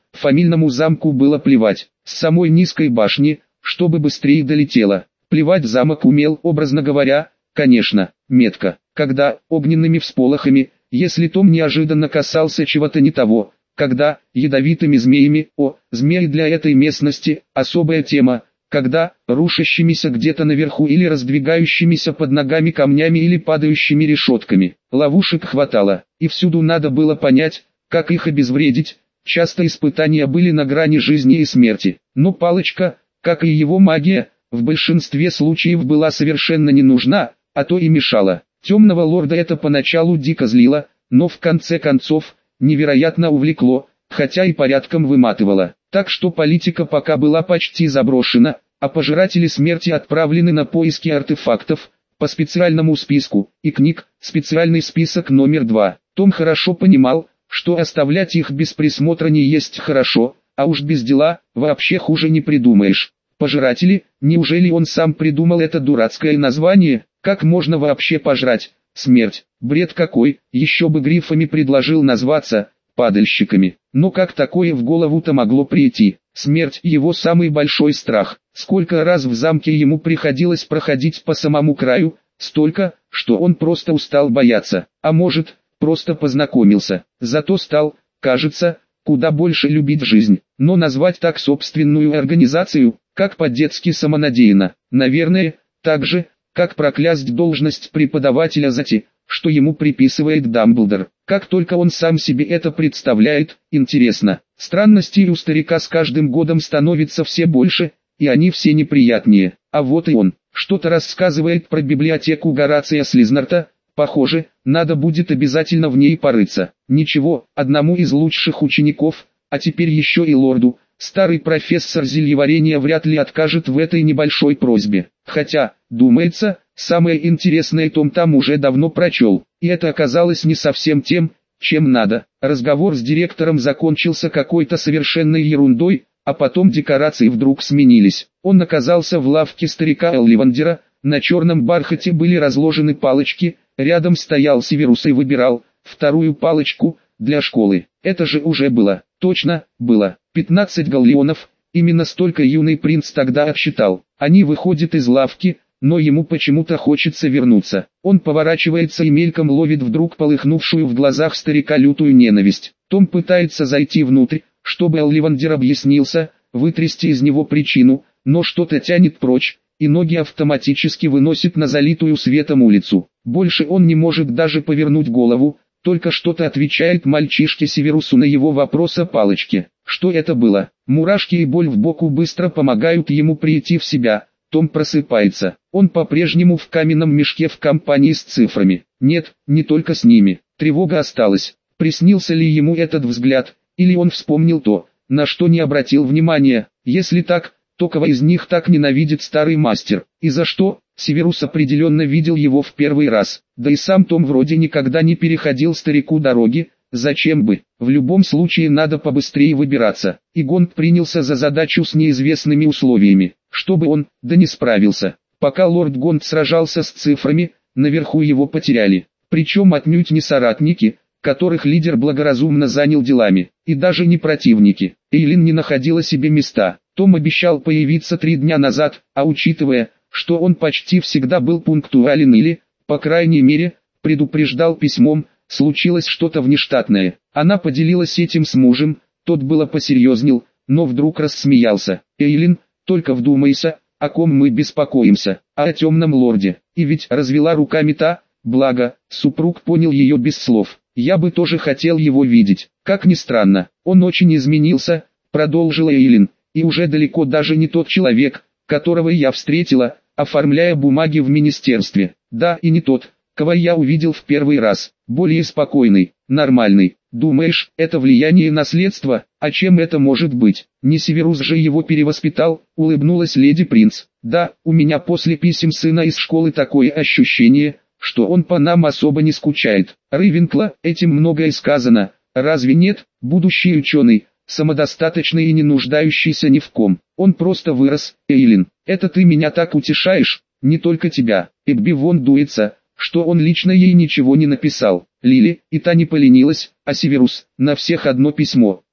фамильному замку было плевать. С самой низкой башни, чтобы быстрее долетело. Плевать замок умел, образно говоря, конечно, метко, когда огненными всполохами, если Том неожиданно касался чего-то не того, когда ядовитыми змеями, о, змеи для этой местности, особая тема, когда рушащимися где-то наверху или раздвигающимися под ногами камнями или падающими решетками. Ловушек хватало, и всюду надо было понять, как их обезвредить. Часто испытания были на грани жизни и смерти, но палочка, как и его магия, в большинстве случаев была совершенно не нужна, а то и мешала. Темного лорда это поначалу дико злило, но в конце концов, невероятно увлекло, хотя и порядком выматывало. Так что политика пока была почти заброшена, а пожиратели смерти отправлены на поиски артефактов, по специальному списку, и книг, специальный список номер два. Том хорошо понимал, что оставлять их без присмотра не есть хорошо, а уж без дела, вообще хуже не придумаешь. Пожиратели, неужели он сам придумал это дурацкое название? Как можно вообще пожрать? Смерть, бред какой, еще бы грифами предложил назваться, падальщиками. Но как такое в голову-то могло прийти? Смерть — его самый большой страх. Сколько раз в замке ему приходилось проходить по самому краю, столько, что он просто устал бояться. А может, просто познакомился. Зато стал, кажется, куда больше любить жизнь. Но назвать так собственную организацию, как по-детски самонадеянно, наверное, так же, как проклясть должность преподавателя за те, что ему приписывает Дамблдор. Как только он сам себе это представляет, интересно. Странностей у старика с каждым годом становится все больше, и они все неприятнее. А вот и он, что-то рассказывает про библиотеку Горация Слизнарта. Похоже, надо будет обязательно в ней порыться. Ничего, одному из лучших учеников, а теперь еще и лорду, старый профессор зельеварения вряд ли откажет в этой небольшой просьбе. Хотя, думается, самое интересное Том там уже давно прочел, и это оказалось не совсем тем, чем надо. Разговор с директором закончился какой-то совершенной ерундой, а потом декорации вдруг сменились. Он оказался в лавке старика Элливандера, на черном бархате были разложены палочки, рядом стоял Северус и выбирал вторую палочку для школы. Это же уже было, точно, было, пятнадцать галлеонов, именно столько юный принц тогда отсчитал. Они выходят из лавки, но ему почему-то хочется вернуться. Он поворачивается и мельком ловит вдруг полыхнувшую в глазах старика лютую ненависть. Том пытается зайти внутрь, чтобы Элливандер объяснился, вытрясти из него причину, но что-то тянет прочь, и ноги автоматически выносит на залитую светом улицу. Больше он не может даже повернуть голову, только что-то отвечает мальчишке Северусу на его вопрос о палочке. Что это было? Мурашки и боль в боку быстро помогают ему прийти в себя. Том просыпается. Он по-прежнему в каменном мешке в компании с цифрами. Нет, не только с ними. Тревога осталась. Приснился ли ему этот взгляд, или он вспомнил то, на что не обратил внимания? Если так, то кого из них так ненавидит старый мастер? И за что? Северус определенно видел его в первый раз. Да и сам Том вроде никогда не переходил старику дороги. Зачем бы? В любом случае надо побыстрее выбираться. И Гонд принялся за задачу с неизвестными условиями, чтобы он, да не справился. Пока лорд Гонд сражался с цифрами, наверху его потеряли. Причем отнюдь не соратники, которых лидер благоразумно занял делами, и даже не противники. Эйлин не находила себе места. Том обещал появиться три дня назад, а учитывая, что он почти всегда был пунктуален или, по крайней мере, предупреждал письмом, случилось что-то внештатное. Она поделилась этим с мужем, тот было посерьезнел, но вдруг рассмеялся. «Эйлин, только вдумайся, о ком мы беспокоимся, а о темном лорде». И ведь развела руками та, благо, супруг понял ее без слов. «Я бы тоже хотел его видеть». Как ни странно, он очень изменился, продолжила Эйлин, и уже далеко даже не тот человек, которого я встретила, оформляя бумаги в министерстве. Да, и не тот, кого я увидел в первый раз. Более спокойный, нормальный. Думаешь, это влияние наследства? А чем это может быть? Не Северус же его перевоспитал, улыбнулась леди Принц. Да, у меня после писем сына из школы такое ощущение, что он по нам особо не скучает. Рейвенкла, этим многое сказано, разве нет? Будущий ученый, самодостаточный и не нуждающийся ни в ком. Он просто вырос. Эйлин, это ты меня так утешаешь? Не только тебя. Эбби вон дуется, что он лично ей ничего не написал. Лили, и та не поленилась, а Северус, на всех одно письмо.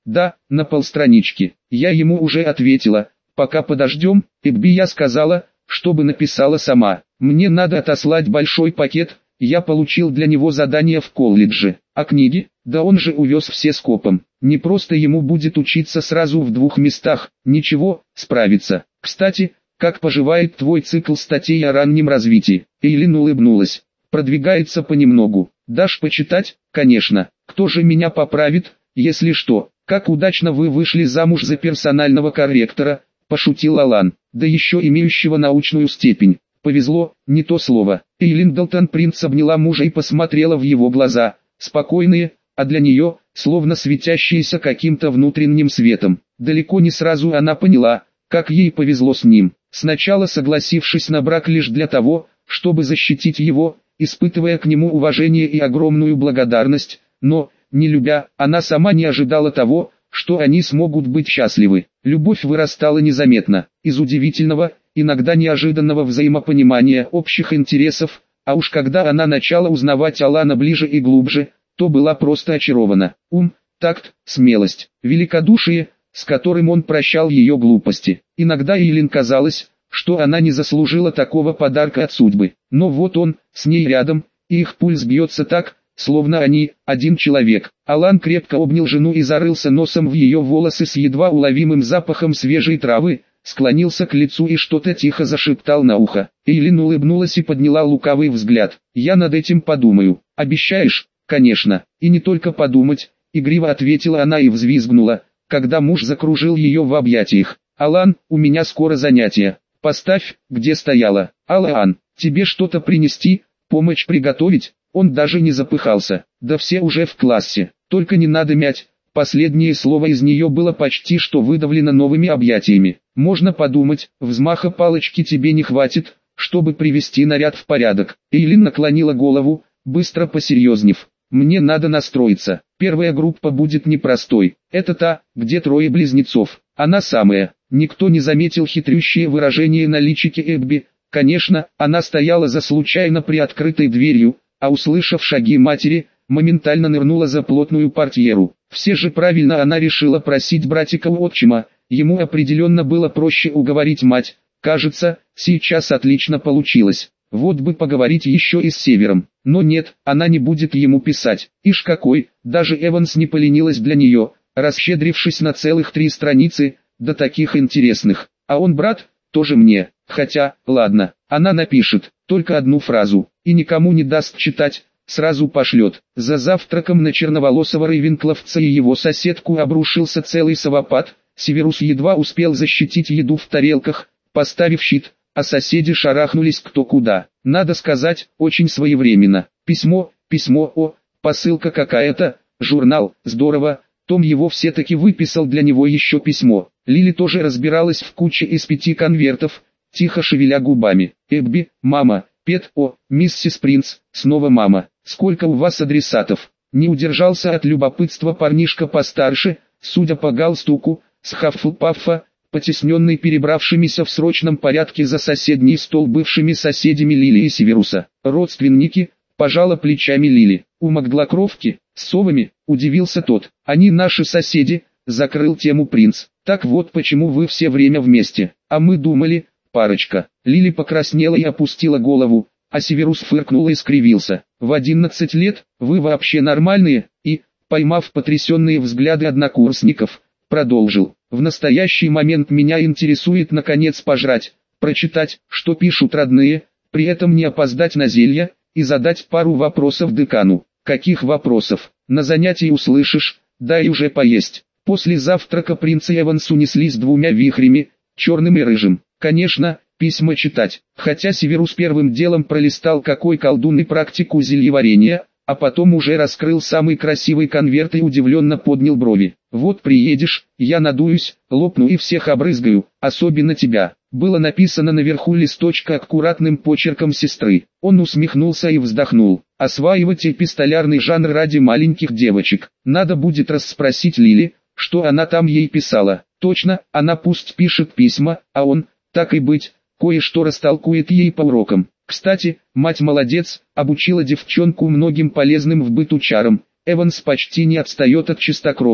Да, на полстранички. Я ему уже ответила. Пока подождем, Эбби я сказала, чтобы написала сама. Мне надо отослать большой пакет, я получил для него задание в колледже. А книги? Да он же увез все скопом. Не просто ему будет учиться сразу в двух местах. Ничего, справится. Кстати, как поживает твой цикл статей о раннем развитии? Эйлин улыбнулась. Продвигается понемногу. Дашь почитать? Конечно. Кто же меня поправит, если что? Как удачно вы вышли замуж за персонального корректора, пошутил Алан. Да еще имеющего научную степень. Повезло, не то слово. Эйлин Далтон Принц обняла мужа и посмотрела в его глаза. Спокойные, а для нее, словно светящиеся каким-то внутренним светом. Далеко не сразу она поняла, как ей повезло с ним. Сначала согласившись на брак лишь для того, чтобы защитить его, испытывая к нему уважение и огромную благодарность, но, не любя, она сама не ожидала того, что они смогут быть счастливы. Любовь вырастала незаметно, из удивительного, иногда неожиданного взаимопонимания общих интересов, а уж когда она начала узнавать Алана ближе и глубже, то была просто очарована. Ум, такт, смелость, великодушие, с которым он прощал ее глупости. Иногда Эйлин казалось, что она не заслужила такого подарка от судьбы. Но вот он, с ней рядом, и их пульс бьется так, словно они, один человек. Алан крепко обнял жену и зарылся носом в ее волосы с едва уловимым запахом свежей травы, склонился к лицу и что-то тихо зашептал на ухо. Эйлин улыбнулась и подняла лукавый взгляд. «Я над этим подумаю. Обещаешь?» «Конечно. И не только подумать», — игриво ответила она и взвизгнула, когда муж закружил ее в объятиях. «Алан, у меня скоро занятие. Поставь, где стояла. Алан, тебе что-то принести, помочь приготовить?» Он даже не запыхался. «Да все уже в классе. Только не надо мять». Последнее слово из нее было почти что выдавлено новыми объятиями. «Можно подумать, взмаха палочки тебе не хватит, чтобы привести наряд в порядок». Эйлин наклонила голову, быстро посерьезнев. «Мне надо настроиться. Первая группа будет непростой. Это та, где трое близнецов. Она самая». Никто не заметил хитрющее выражение на личике Эбби. Конечно, она стояла за случайно приоткрытой дверью, а услышав шаги матери, моментально нырнула за плотную портьеру. Все же правильно она решила просить братика у отчима, ему определенно было проще уговорить мать. Кажется, сейчас отлично получилось. Вот бы поговорить еще и с Севером. Но нет, она не будет ему писать. Ишь какой, даже Эванс не поленилась для нее, расщедрившись на целых три страницы, да таких интересных. А он брат, тоже мне. Хотя, ладно, она напишет, только одну фразу, и никому не даст читать, сразу пошлет. За завтраком на черноволосого рейвенкловца и его соседку обрушился целый совопад. Северус едва успел защитить еду в тарелках, поставив щит, а соседи шарахнулись кто куда. Надо сказать, очень своевременно. Письмо, письмо, о, посылка какая-то, журнал, здорово. Том его все-таки выписал для него еще письмо. Лили тоже разбиралась в куче из пяти конвертов, тихо шевеля губами. «Эбби, мама, Пет, о, миссис Принц, снова мама, сколько у вас адресатов?» Не удержался от любопытства парнишка постарше, судя по галстуку, с Хаффлпаффа, потесненный перебравшимися в срочном порядке за соседний стол бывшими соседями Лили и Северуса. «Родственники», пожала плечами Лили. «У Макглакровки, с совами», удивился тот. «Они наши соседи», закрыл тему принц. «Так вот почему вы все время вместе, а мы думали, парочка». Лили покраснела и опустила голову, а Северус фыркнул и скривился. «В одиннадцать лет, вы вообще нормальные?» И, поймав потрясенные взгляды однокурсников, продолжил. «В настоящий момент меня интересует наконец пожрать, прочитать, что пишут родные, при этом не опоздать на зелья, и задать пару вопросов декану». «Каких вопросов? На занятии услышишь, дай уже поесть». После завтрака принц и Эванс унеслись двумя вихрями, черным и рыжим. Конечно, письма читать, хотя Северус первым делом пролистал какой колдун и практику зельеварения, а потом уже раскрыл самый красивый конверт и удивленно поднял брови. «Вот приедешь, я надуюсь, лопну и всех обрызгаю, особенно тебя». Было написано наверху листочка аккуратным почерком сестры. Он усмехнулся и вздохнул. «Осваивать эпистолярный жанр ради маленьких девочек. Надо будет расспросить Лили, что она там ей писала. Точно, она пусть пишет письма, а он, так и быть, кое-что растолкует ей по урокам. Кстати, мать молодец, обучила девчонку многим полезным в быту чарам. Эванс почти не отстает от чистокровных.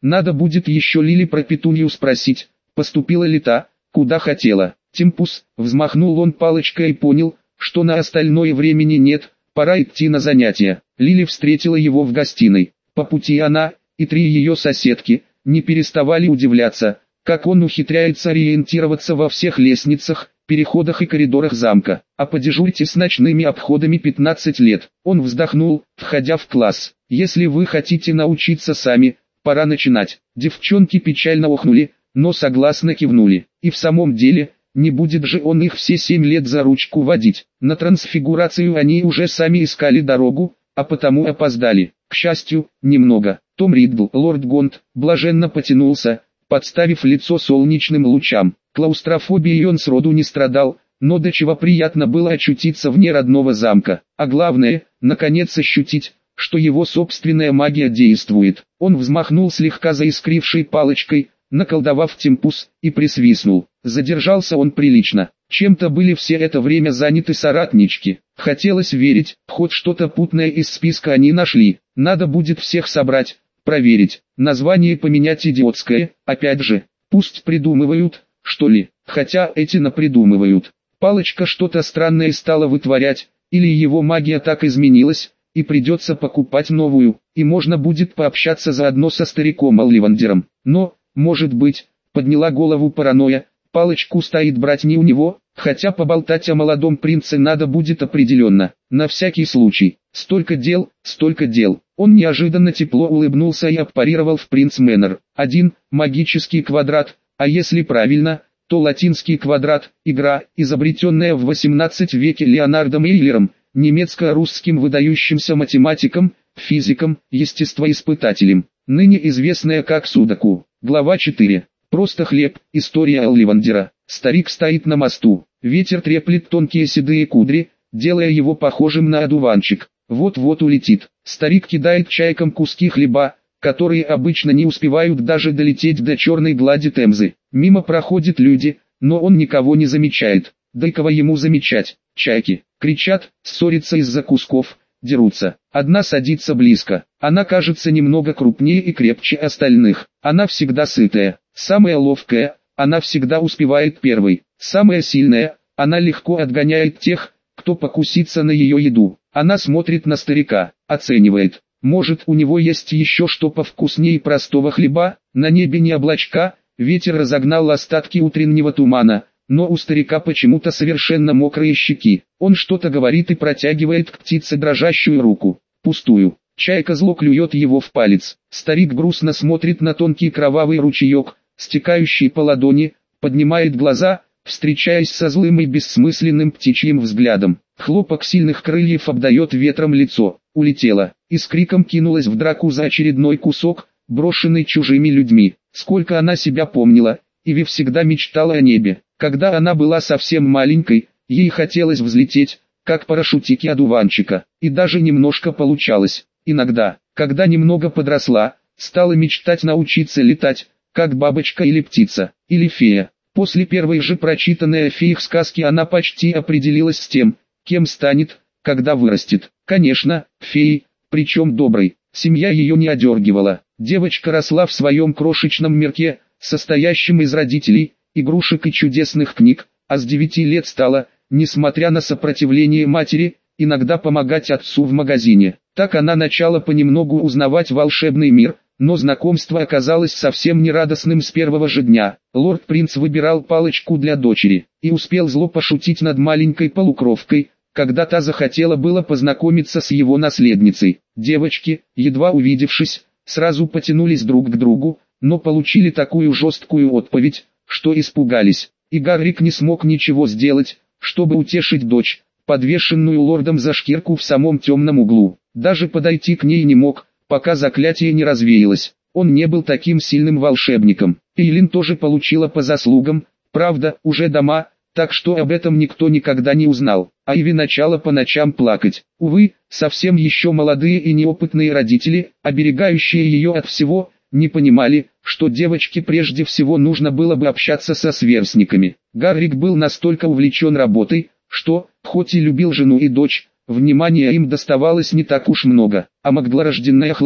Надо будет еще Лили про Петунью спросить, поступила ли та, куда хотела. Темпус, взмахнул он палочкой и понял, что на остальное времени нет, пора идти на занятия. Лили встретила его в гостиной. По пути она, и три ее соседки, не переставали удивляться, как он ухитряется ориентироваться во всех лестницах, переходах и коридорах замка. А подежурьте с ночными обходами пятнадцать лет. Он вздохнул, входя в класс. Если вы хотите научиться сами, пора начинать. Девчонки печально охнули, но согласно кивнули. И в самом деле, не будет же он их все семь лет за ручку водить. На трансфигурацию они уже сами искали дорогу, а потому опоздали. К счастью, немного. Том Риддл, лорд Гонт, блаженно потянулся, подставив лицо солнечным лучам. Клаустрофобией он сроду не страдал, но до чего приятно было очутиться вне родного замка. А главное, наконец ощутить, что его собственная магия действует. Он взмахнул слегка заискрившей палочкой, наколдовав темпус, и присвистнул. Задержался он прилично. Чем-то были все это время заняты соратнички. Хотелось верить, хоть что-то путное из списка они нашли. Надо будет всех собрать, проверить. Название поменять идиотское, опять же. Пусть придумывают, что ли. Хотя эти напридумывают. Палочка что-то странное стала вытворять, или его магия так изменилась, и придется покупать новую, и можно будет пообщаться заодно со стариком Олливандером. Но, может быть, подняла голову паранойя, палочку стоит брать не у него, хотя поболтать о молодом принце надо будет определенно. На всякий случай, столько дел, столько дел. Он неожиданно тепло улыбнулся и аппарировал в Принц Мэннер. Один, магический квадрат, а если правильно, то латинский квадрат, игра, изобретенная в восемнадцатом веке Леонардом Эйлером, немецко-русским выдающимся математиком, физиком, естествоиспытателем, ныне известная как Судаку. Глава четыре. Просто хлеб. История Олливандера. Старик стоит на мосту. Ветер треплет тонкие седые кудри, делая его похожим на одуванчик. Вот-вот улетит. Старик кидает чайкам куски хлеба, которые обычно не успевают даже долететь до черной глади Темзы. Мимо проходят люди, но он никого не замечает. Да и кого ему замечать? Чайки кричат, ссорятся из-за кусков, дерутся. Одна садится близко. Она кажется немного крупнее и крепче остальных. Она всегда сытая. Самая ловкая, она всегда успевает первой. Самая сильная, она легко отгоняет тех, кто покусится на ее еду. Она смотрит на старика, оценивает. Может, у него есть еще что повкуснее простого хлеба? На небе не облачка, ветер разогнал остатки утреннего тумана, но у старика почему-то совершенно мокрые щеки. Он что-то говорит и протягивает к птице дрожащую руку. Пустую. Чайка зло клюет его в палец. Старик грустно смотрит на тонкий кровавый ручеек, стекающий по ладони, поднимает глаза, встречаясь со злым и бессмысленным птичьим взглядом. Хлопок сильных крыльев обдает ветром лицо. Улетела, и с криком кинулась в драку за очередной кусок, брошенный чужими людьми. Сколько она себя помнила, Иви всегда мечтала о небе. Когда она была совсем маленькой, ей хотелось взлететь, как парашютики одуванчика, и даже немножко получалось. Иногда, когда немного подросла, стала мечтать научиться летать, как бабочка или птица, или фея. После первой же прочитанной о феях сказки она почти определилась с тем, кем станет, когда вырастет. Конечно, феей, причем доброй. Семья ее не одергивала. Девочка росла в своем крошечном мирке, состоящем из родителей, игрушек и чудесных книг, а с девяти лет стала, несмотря на сопротивление матери, иногда помогать отцу в магазине. Так она начала понемногу узнавать волшебный мир, но знакомство оказалось совсем нерадостным с первого же дня. Лорд-принц выбирал палочку для дочери, и успел зло пошутить над маленькой полукровкой, когда та захотела было познакомиться с его наследницей. Девочки, едва увидевшись, сразу потянулись друг к другу, но получили такую жесткую отповедь, что испугались, и Гаррик не смог ничего сделать, чтобы утешить дочь, подвешенную лордом за шкирку в самом темном углу. Даже подойти к ней не мог, пока заклятие не развеялось. Он не был таким сильным волшебником. Эйлин тоже получила по заслугам, правда, уже дома, так что об этом никто никогда не узнал. А Иви начала по ночам плакать. Увы, совсем еще молодые и неопытные родители, оберегающие ее от всего, не понимали, что девочке прежде всего нужно было бы общаться со сверстниками. Гаррик был настолько увлечен работой, что, хоть и любил жену и дочь, внимания им доставалось не так уж много. А магдла рожденная Хлоя,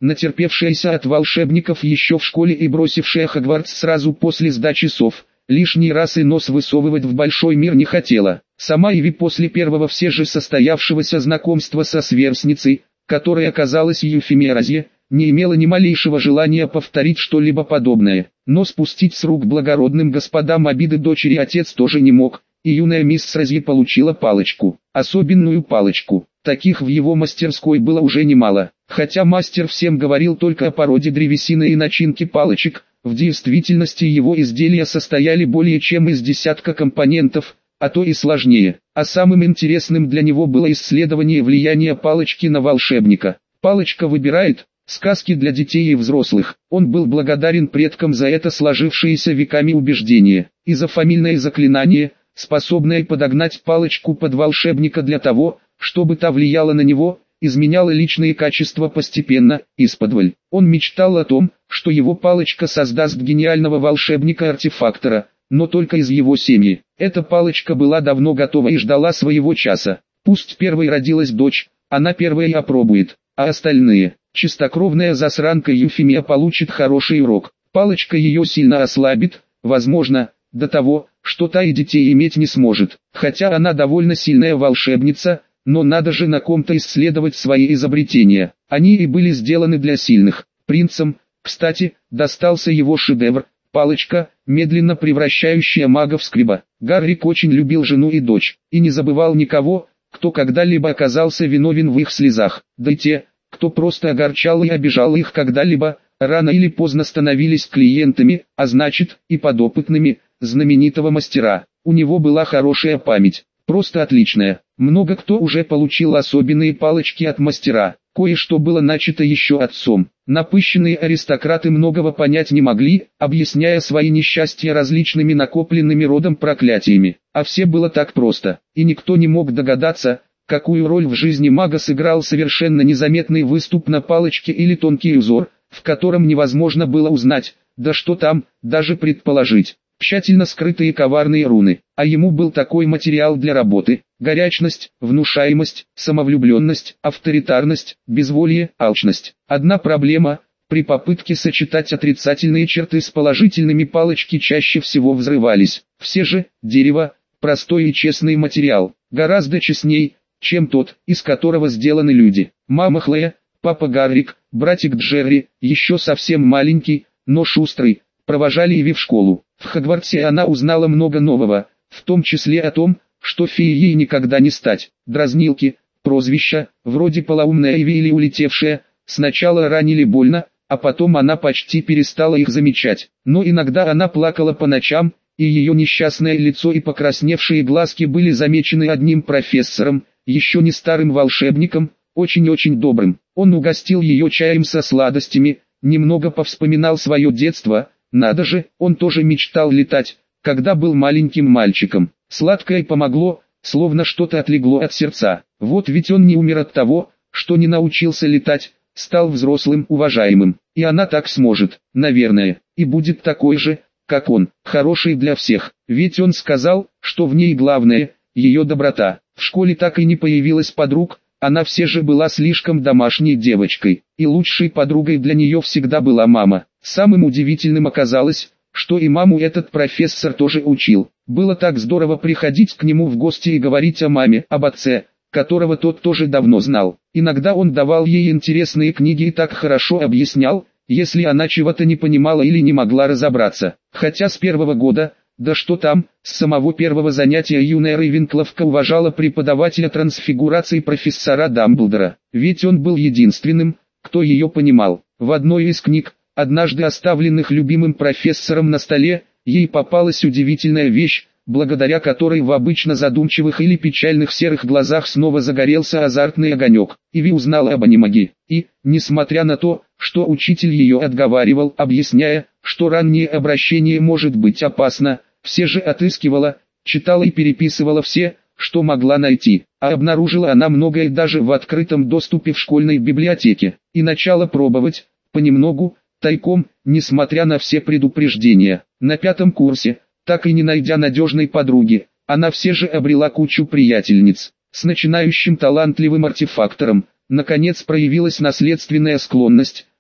натерпевшаяся от волшебников еще в школе и бросившая Хогвартс сразу после сдачи сов, лишний раз и нос высовывать в большой мир не хотела. Сама Иви после первого все же состоявшегося знакомства со сверстницей, которая оказалась Юфимиразье, не имела ни малейшего желания повторить что-либо подобное. Но спустить с рук благородным господам обиды дочери отец тоже не мог, и юная мисс Разье получила палочку, особенную палочку. Таких в его мастерской было уже немало. Хотя мастер всем говорил только о породе древесины и начинке палочек, в действительности его изделия состояли более чем из десятка компонентов, а то и сложнее. А самым интересным для него было исследование влияния палочки на волшебника. Палочка выбирает сказки для детей и взрослых. Он был благодарен предкам за это сложившееся веками убеждение, и за фамильное заклинание, способное подогнать палочку под волшебника для того, чтобы та влияла на него, изменяла личные качества постепенно, исподволь. Он мечтал о том, что его палочка создаст гениального волшебника-артефактора, но только из его семьи. Эта палочка была давно готова и ждала своего часа. Пусть первой родилась дочь, она первая и опробует, а остальные, чистокровная засранка Юфимия получит хороший урок. Палочка ее сильно ослабит, возможно, до того, что та и детей иметь не сможет. Хотя она довольно сильная волшебница, но надо же на ком-то исследовать свои изобретения. Они и были сделаны для сильных. Принцам, кстати, достался его шедевр – палочка, медленно превращающая мага в скриба. Гаррик очень любил жену и дочь, и не забывал никого, кто когда-либо оказался виновен в их слезах. Да и те, кто просто огорчал и обижал их когда-либо, рано или поздно становились клиентами, а значит, и подопытными, знаменитого мастера. У него была хорошая память, просто отличная. Много кто уже получил особенные палочки от мастера. Кое-что было начато еще отцом. Напыщенные аристократы многого понять не могли, объясняя свои несчастья различными накопленными родом проклятиями. А все было так просто, и никто не мог догадаться, какую роль в жизни мага сыграл совершенно незаметный выступ на палочке или тонкий узор, в котором невозможно было узнать, да что там, даже предположить. Тщательно скрытые коварные руны, а ему был такой материал для работы: горячность, внушаемость, самовлюбленность, авторитарность, безволие, алчность. Одна проблема: при попытке сочетать отрицательные черты с положительными палочки чаще всего взрывались. Все же, дерево, простой и честный материал, гораздо честней, чем тот, из которого сделаны люди. Мама Хлоя, папа Гаррик, братик Джерри, еще совсем маленький, но шустрый, провожали Иви в школу. В Хогвартсе она узнала много нового, в том числе о том, что феей ей никогда не стать. Дразнилки, прозвища, вроде полоумная Иви или улетевшая, сначала ранили больно, а потом она почти перестала их замечать. Но иногда она плакала по ночам, и ее несчастное лицо и покрасневшие глазки были замечены одним профессором, еще не старым волшебником, очень-очень добрым. Он угостил ее чаем со сладостями, немного повспоминал свое детство. Надо же, он тоже мечтал летать, когда был маленьким мальчиком. Сладкое помогло, словно что-то отлегло от сердца. Вот ведь он не умер от того, что не научился летать, стал взрослым, уважаемым. И она так сможет, наверное, и будет такой же, как он, хороший для всех. Ведь он сказал, что в ней главное – ее доброта. В школе так и не появилась подруг, она все же была слишком домашней девочкой, и лучшей подругой для нее всегда была мама. Самым удивительным оказалось, что и маму этот профессор тоже учил. Было так здорово приходить к нему в гости и говорить о маме, об отце, которого тот тоже давно знал. Иногда он давал ей интересные книги и так хорошо объяснял, если она чего-то не понимала или не могла разобраться. Хотя с первого года, да что там, с самого первого занятия юная Рейвенкловка уважала преподавателя трансфигурации профессора Дамблдора, ведь он был единственным, кто ее понимал. В одной из книг, однажды оставленных любимым профессором на столе, ей попалась удивительная вещь, благодаря которой в обычно задумчивых или печальных серых глазах снова загорелся азартный огонек. Иви узнала об анимаге, и, несмотря на то, что учитель ее отговаривал, объясняя, что раннее обращение может быть опасно, все же отыскивала, читала и переписывала все, что могла найти, а обнаружила она многое даже в открытом доступе в школьной библиотеке, и начала пробовать, понемногу, тайком, несмотря на все предупреждения. На пятом курсе, так и не найдя надежной подруги, она все же обрела кучу приятельниц. С начинающим талантливым артефактором, наконец, проявилась наследственная склонность,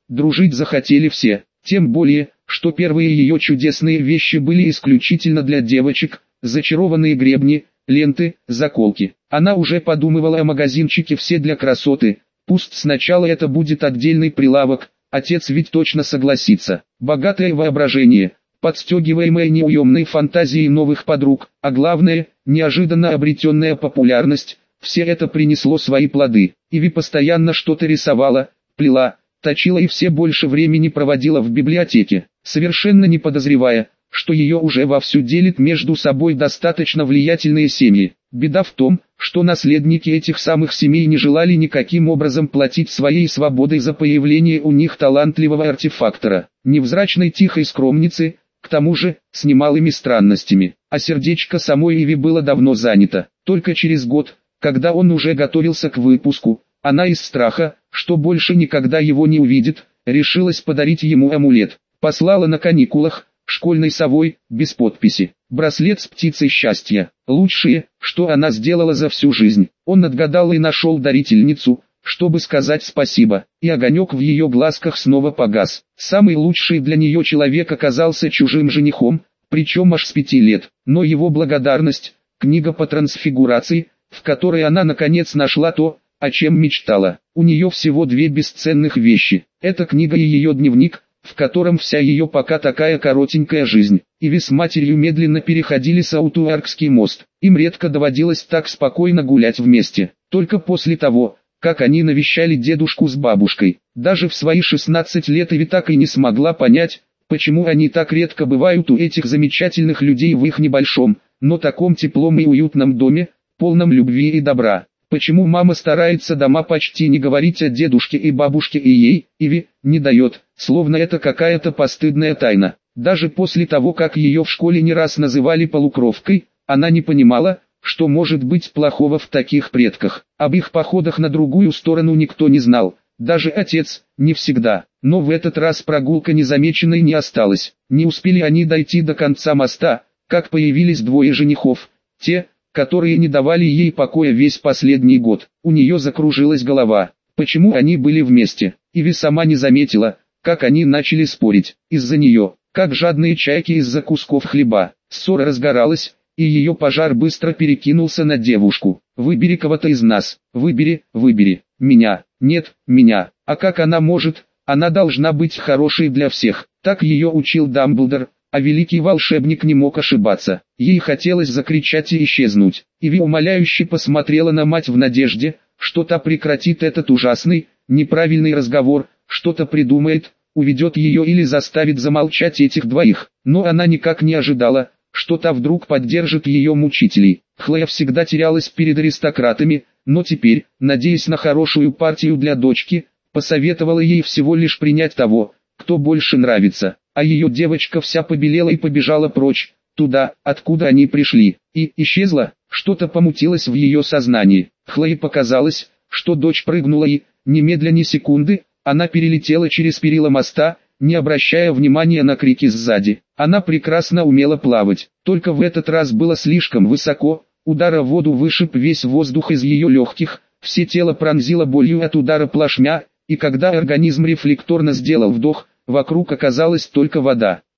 дружить захотели все. Тем более, что первые ее чудесные вещи были исключительно для девочек, зачарованные гребни, ленты, заколки. Она уже подумывала о магазинчике «Все для красоты», пусть сначала это будет отдельный прилавок, отец ведь точно согласится. Богатое воображение, подстегиваемое неуемной фантазией новых подруг, а главное, неожиданно обретенная популярность, все это принесло свои плоды. Иви постоянно что-то рисовала, плела, точила и все больше времени проводила в библиотеке, совершенно не подозревая, что ее уже вовсю делит между собой достаточно влиятельные семьи. Беда в том, что наследники этих самых семей не желали никаким образом платить своей свободой за появление у них талантливого артефактора, невзрачной тихой скромницы, к тому же, с немалыми странностями. А сердечко самой Иви было давно занято. Только через год, когда он уже готовился к выпуску, она из страха, что больше никогда его не увидит, решилась подарить ему амулет. Послала на каникулах, школьной совой, без подписи. Браслет с птицей счастья. Лучшее, что она сделала за всю жизнь. Он отгадал и нашел дарительницу, чтобы сказать спасибо, и огонек в ее глазках снова погас. Самый лучший для нее человек оказался чужим женихом, причем аж с пяти лет. Но его благодарность, книга по трансфигурации, в которой она наконец нашла то, о чем мечтала. У нее всего две бесценных вещи. Это книга и ее дневник, в котором вся ее пока такая коротенькая жизнь. Иви с матерью медленно переходили Саутуаркский мост. Им редко доводилось так спокойно гулять вместе. Только после того, как они навещали дедушку с бабушкой. Даже в свои шестнадцать лет Иви так и не смогла понять, почему они так редко бывают у этих замечательных людей в их небольшом, но таком теплом и уютном доме, полном любви и добра. Почему мама старается дома почти не говорить о дедушке и бабушке и ей, Иви, не дает, словно это какая-то постыдная тайна. Даже после того, как ее в школе не раз называли полукровкой, она не понимала, что может быть плохого в таких предках. Об их походах на другую сторону никто не знал, даже отец, не всегда. Но в этот раз прогулка незамеченной не осталась. Не успели они дойти до конца моста, как появились двое женихов, те, которые не давали ей покоя весь последний год. У нее закружилась голова. Почему они были вместе? Иви сама не заметила, как они начали спорить. Из-за нее, как жадные чайки из-за кусков хлеба. Ссора разгоралась, и ее пожар быстро перекинулся на девушку. «Выбери кого-то из нас. Выбери, выбери. Меня. Нет, меня. А как она может? Она должна быть хорошей для всех». Так ее учил Дамблдор. А великий волшебник не мог ошибаться. Ей хотелось закричать и исчезнуть. Иви умоляюще посмотрела на мать в надежде, что та прекратит этот ужасный, неправильный разговор, что-то придумает, уведет ее или заставит замолчать этих двоих. Но она никак не ожидала, что та вдруг поддержит ее мучителей. Хлоя всегда терялась перед аристократами, но теперь, надеясь на хорошую партию для дочки, посоветовала ей всего лишь принять того, кто больше нравится. А ее девочка вся побелела и побежала прочь, туда, откуда они пришли, и исчезла. Что-то помутилось в ее сознании. Хлое показалось, что дочь прыгнула и, немедля ни секунды, она перелетела через перила моста, не обращая внимания на крики сзади. Она прекрасно умела плавать, только в этот раз было слишком высоко, удар о воду вышиб весь воздух из ее легких, все тело пронзило болью от удара плашмя, и когда организм рефлекторно сделал вдох, вокруг оказалась только вода.